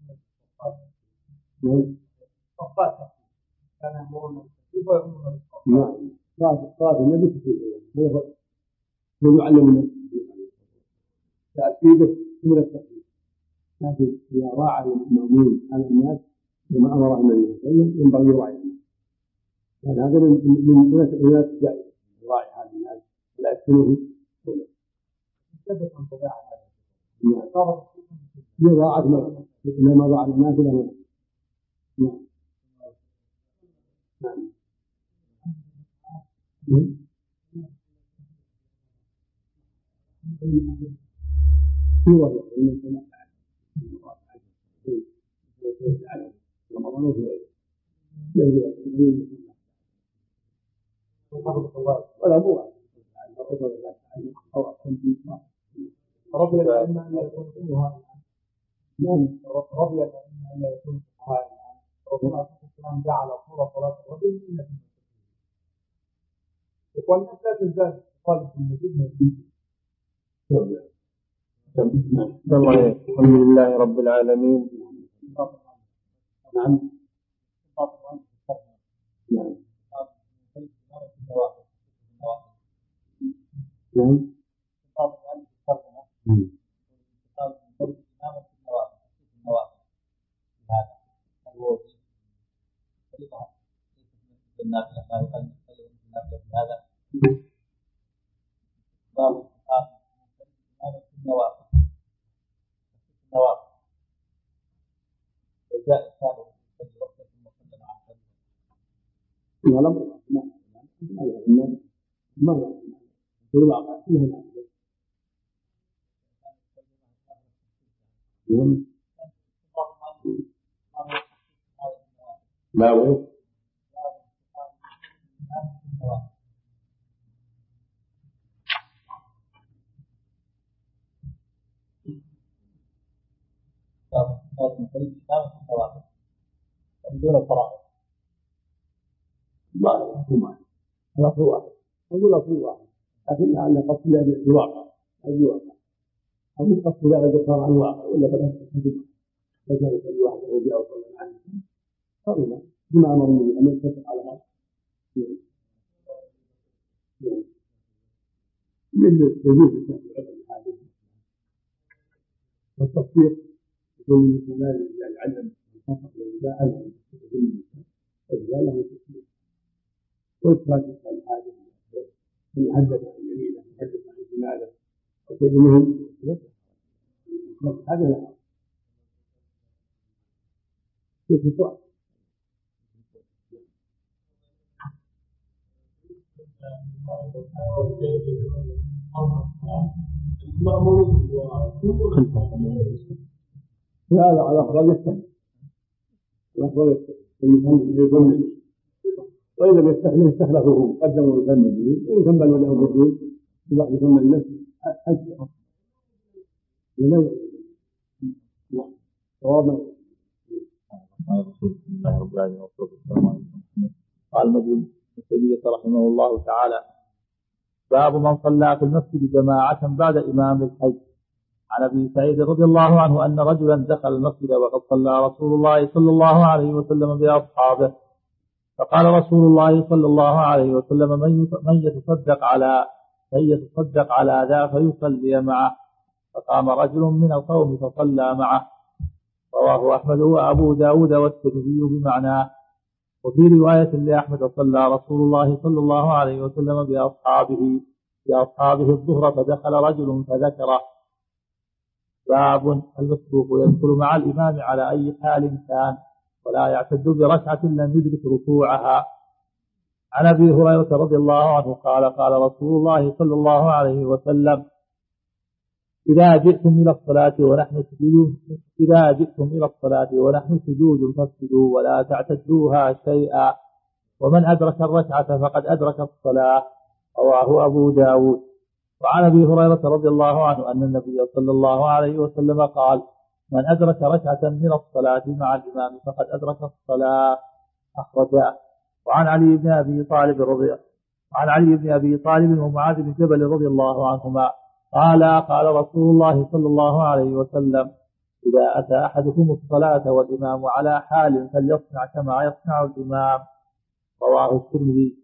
نعم صلاة صلاة النبي كثير ويعلم الناس تأكيده من التقليد لكن إذا راعى المأمون على الناس كما أمره النبي صلى الله عليه وسلم ينبغي يراعي الناس يعني هذا من من الناس جائز يراعي هذا الناس لا يفتنوه يراعى ما ما ضاع الناس له نعم نعم في وضع من سماع ولا مو رضي الأئمة أن لا يكون فقهاء نعم رضي الأئمة أن لا يكون فقهاء الرسول عليه الصلاة والسلام جعل صورة صلاة الرجل من الناس والناس لا تزال تخالف المسجد الحمد لله رب العالمين. نعم نعم والأمر ما ما ما في الواقع فيها لا وين دون الفراغ لا لا الأصل واحد أقول الأصل واحد لكن لعل قصد لا الواقع الواقع أقول قصد لا يذكر عن الواقع ولا بل فكان يصلي واحد أو جاء وصلى معه قبل بما أمر النبي أن يتفق على هذا يجوز يجوز هذه والتصديق يكون من خلال العلم والخطأ والإباحة له تسليم وإثبات الحاجة من يحدث عن يمينه يحدث عن شماله وشيء منهم هذا لا في سؤال هذا على أفضل يستحق الأفضل يستحق وإن لم يستحله استحلفه قدموا يكمل به وإن كملوا له بالدين يبقى يكمل نفسه أجل لمن صوابا الله رب العالمين والصلاة والسلام على محمد. قال المجد ابن تيمية رحمه الله تعالى باب من صلى في المسجد جماعة بعد إمام الحج. عن أبي سعيد رضي الله عنه أن رجلا دخل المسجد وقد صلى رسول الله صلى الله عليه وسلم بأصحابه، فقال رسول الله صلى الله عليه وسلم: من يتصدق على من يتصدق على ذا فيصلي معه، فقام رجل من القوم فصلى معه. رواه أحمد وأبو داود والترمذي بمعناه. وفي رواية لأحمد: صلى رسول الله صلى الله عليه وسلم بأصحابه بأصحابه الظهر فدخل رجل فذكره. باب المسبوق يدخل مع الإمام على أي حال كان ولا يعتد بركعة لم يدرك ركوعها. عن أبي هريرة رضي الله عنه قال: قال رسول الله صلى الله عليه وسلم: إذا جئتم إلى الصلاة ونحن سجود إذا جئتم إلى الصلاة ونحن سجود فاسجدوا ولا تعتدوها شيئا، ومن أدرك الركعة فقد أدرك الصلاة. رواه أبو داود. وعن أبي هريرة رضي الله عنه أن النبي صلى الله عليه وسلم قال: من أدرك ركعة من الصلاة مع الإمام فقد أدرك الصلاة. أخرجاه. وعن علي بن أبي طالب رضي وعن علي بن أبي طالب ومعاذ بن جبل رضي الله عنهما قال: قال رسول الله صلى الله عليه وسلم: إذا أتى أحدكم الصلاة والإمام على حال فليصنع كما يصنع الإمام. رواه الترمذي.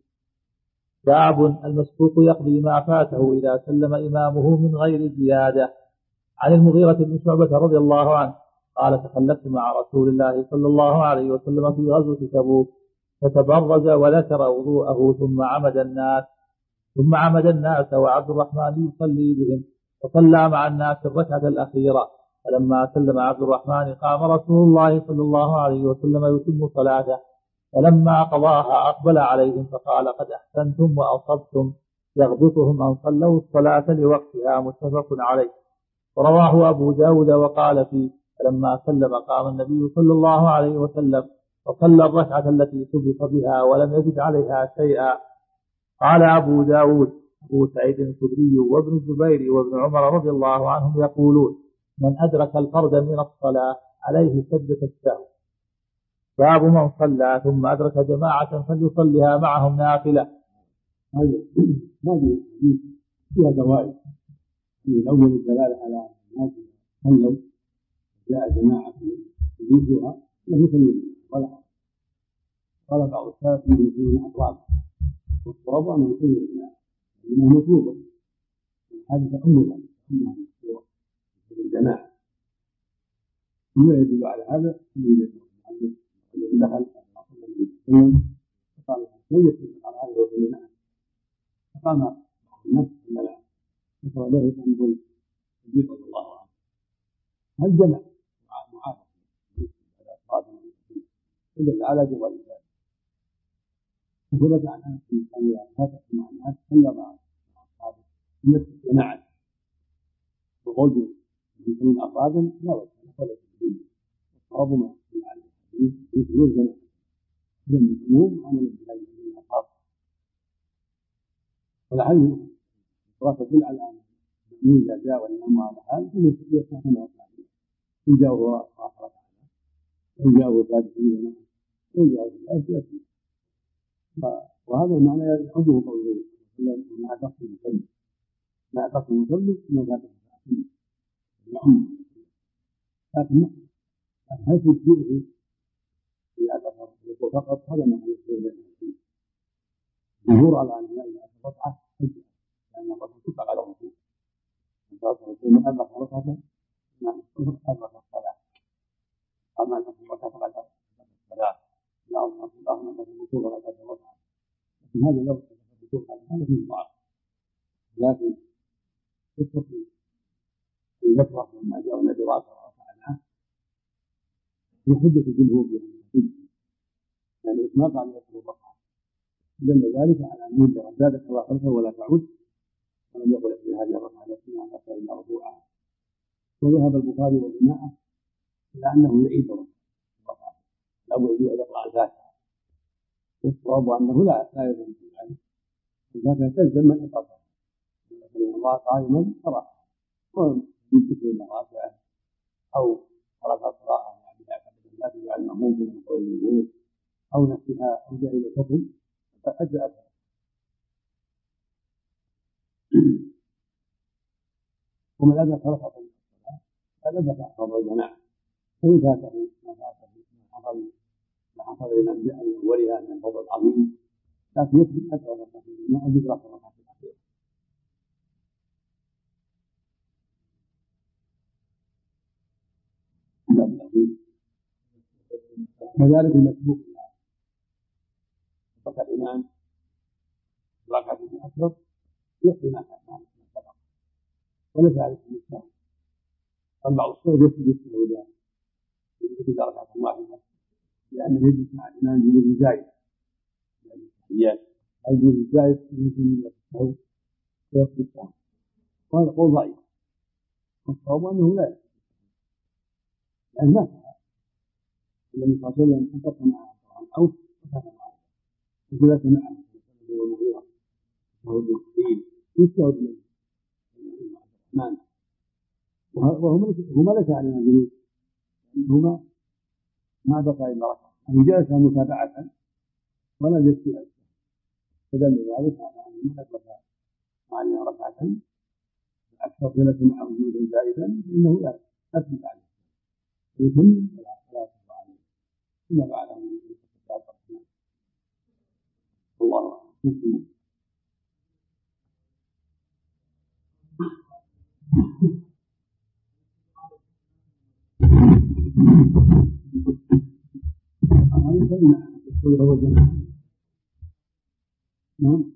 باب المسبوق يقضي ما فاته إذا سلم إمامه من غير زيادة. عن المغيرة بن شعبة رضي الله عنه قال: تخلفت مع رسول الله صلى الله عليه وسلم في غزوة تبوك، فتبرز وذكر وضوءه ثم عمد الناس ثم عمد الناس وعبد الرحمن يصلي بهم، فصلى مع الناس الركعة الأخيرة. فلما سلم عبد الرحمن قام رسول الله صلى الله عليه وسلم يتم صلاته، فلما قضاها أقبل عليهم فقال: قد أحسنتم وأصبتم، يغبطهم أن صلوا الصلاة لوقتها. متفق عليه. ورواه أبو داود وقال فيه: فلما سلم قام النبي صلى الله عليه وسلم وصلى الركعة التي سبق بها ولم يزد عليها شيئا. قال أبو داود: أبو سعيد الخدري وابن الزبير وابن عمر رضي الله عنهم يقولون: من أدرك الفرد من الصلاة عليه سجدة السهو. باب من صلى ثم أدرك جماعة فليصليها معهم نافلة. هذه هذه فيها فوائد. الأول الدلالة على الناس صلوا جاء جماعة يجيبها لم يصلوا ولا قال بعض السلف يصلون أطراف، والصواب أنه يصلي الجماعة لأنه مطلوب. هذه تأمل أنها الجماعة. ثم يدل على هذا الذي دخل فقال: من يصدق على هذا الرجل؟ فقام بعض الناس لا فقال له أن يقول النبي صلى الله عليه وسلم: هل جمع معافى يدل على جواز ذلك. وثبت عن أنس أن يفتح مع الناس صلى مع أصحابه مثل جماعة، وقول يكون أفرادا لا وجه ولا تدليل. الصواب ما يدل على الحديث يكون جماعة لم يكونوا عملا بهذه الألفاظ. والحديث الصلاة تدل على أن المأمون إذا جاء والإمام على حال فهو يصنع كما يصنع إن جاء وراء آخر إن جاء ثالث إن جاء ثالث. وهذا المعنى يعده قوله ما أدركتم فصلوا ما أدركتم فصلوا وما فاتكم فأتموا. لكن هل تجزئه في أدرك الركوع فقط؟ هذا ما يصير الجمهور على أن إذا أدرك ركعة حجة، لأن الركوع تطلق على الركوع. من أدرك ركعة ما أدرك الصلاة، أما أن الركعة فقد أدرك الصلاة لا أصلا في الأخر أن الركوع فقد أدرك الركعة. لكن هذا لو الركوع هذا فيه ضعف، لكن قصة البصرة لما جاء النبي رأسه ورفع عنه في حجة الجمهور يعني ما قال يدخل الركعة، دل ذلك على أن يبدأ زادت الله خلفه ولا تعود، ولم يقل في هذه الركعة التي ما أتى إلا ركوعها. وذهب البخاري والجماعة إلى أنه يعيد الركعة الأول يقرأ الفاتحة، والصواب أنه لا لا يلزم ذلك، الفاتحة تلزم من أقرأها لكن الله قائما قرأ ويمسك إلى رافعه أو قرأ قراءة يعني يعتقد لا تجعل المأموم من قول الوضوء أو نفسها أو جاء إلى الحكم فأجزأتها. ومن أدرك ركعة من الصلاة فقد أدرك فرض الجماعة، فإن فاته ما فاته ما حصل ما حصل لمن من أولها من الفضل العظيم، لكن يثبت أدرك ركعة من الجماعة أدرك الركعة الأخيرة. كذلك المسبوق ركع الإمام ركعة أكبر يقضي ما كان سبق وليس عليه السهو. أما بعض الصور يسجد السهو يجلس ركعة واحدة لأنه يجلس مع الإمام جلوس زائد، يعني الجلوس الزائد يمكن السهو ويقضي السهو، وهذا قول ضعيف. والصواب أنه لا يسجد لأن ما فعل النبي صلى الله عليه وسلم انتصر معه أو فكان معه وجلس معه هو المغيرة وهو الدين يستوعب منه الرحمن، وهما ليس علينا جلوس لأنهما ما بقى إلا ركعة، أن جلس متابعة ولا يستوعب، فدل ذلك على أن من أدرك علينا ركعة أكثر جلس معه وجودا زائدا فإنه لا يثبت عليه يتم ولا يثبت عليه ثم بعده من الرحمن. الله أعلم. هذا سمع يقول هو جماعة. نعم.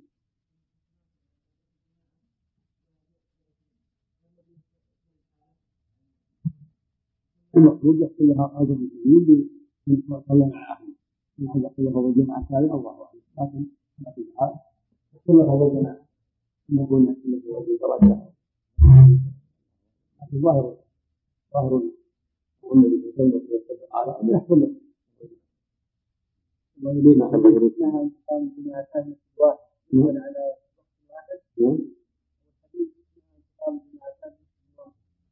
المقصود يحصل لها أجر كبير من صلى مع أهله، من حد يحصل له جماعة ثانية الله أعلم، لكن لكن الحال يحصل له جماعة نقول نحصل له درجة، لكن ظاهر ظاهر والنبي صلى الله عليه وسلم قال أن يحصل له وإلينا حبا يرسلها انتقام جماعتان واحد يكون على واحد والحديث انتقام جماعتان واحد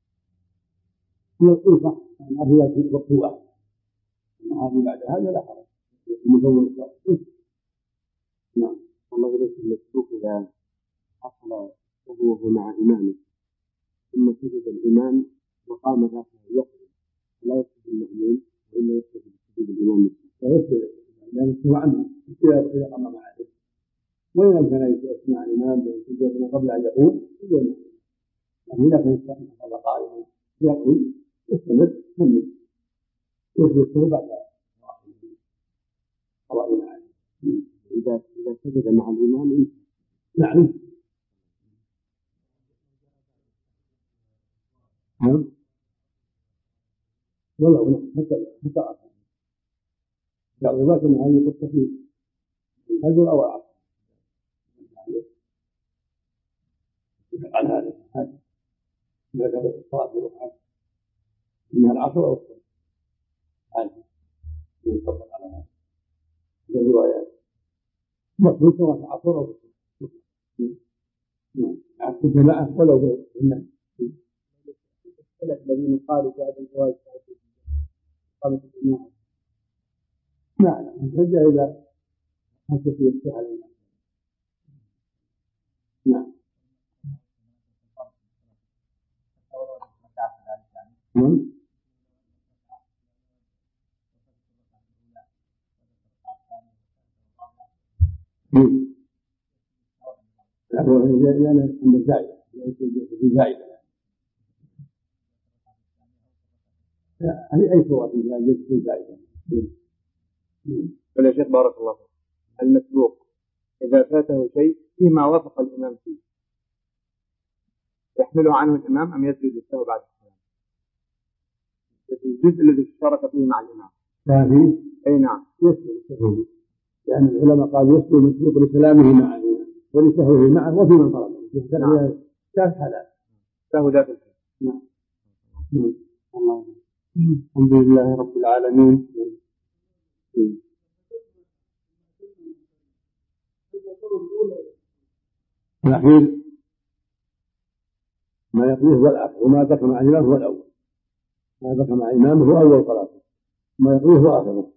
يقول صح أن هذا في وقت واحد، أما هذه بعد هذا لا حرج المدور الشخص. نعم. الله يرسل المسبوق إذا حصل وهو مع إمامه ثم سجد الإمام وقام ذاته يقضي لا يسجد المأمون وإلا يسجد بسجود الإمام لا يسجد لأن يسمع عنه إذا قام معه، وإن كان يسمع الإمام يسجد قبل أن يقول يسجد، لكن إذا كان يستمع قائما يقول يستمر يكمل يسجد بعد قضاء معه. إذا إذا سجد مع الإمام نعم. نعم. ولا حتى حتى أصلا بعض الناس من هذه القصة في الفجر أو العصر عن هذا هذا إذا كانت الصلاة في ركعة من العصر أو الصبح هذه ينطبق على هذا الروايات مطلوب سواء العصر أو الصبح عكس الجماعة ولو الناس الذين قالوا في هذا الجواز قالوا في الجماعة نعم نرجع إلى حسب يفتح علينا. نعم. نعم. لأن عند الزائدة في زائدة هذه أي صورة في زائدة. ولا شيخ بارك الله فيك، المسبوق إذا فاته شيء فيما وافق الإمام فيه يحمله عنه الإمام أم يسجد للسهو بعد السلام؟ الجزء الذي اشترك فيه مع الإمام فيه أي نعم يسجد للسهو، لأن العلماء قالوا يسجد المسبوق لسلامه مع الإمام ولسهوه معه وفي من طلبه يستدعي ثلاث حالات سهو ذات الفعل. نعم. الله الحمد لله رب العالمين. الأخير ما يقضيه هو الآخر، وما ذكر مع الإمام هو الأول، ما ذكر مع الإمام هو أول صلاته، ما يقضيه هو آخره.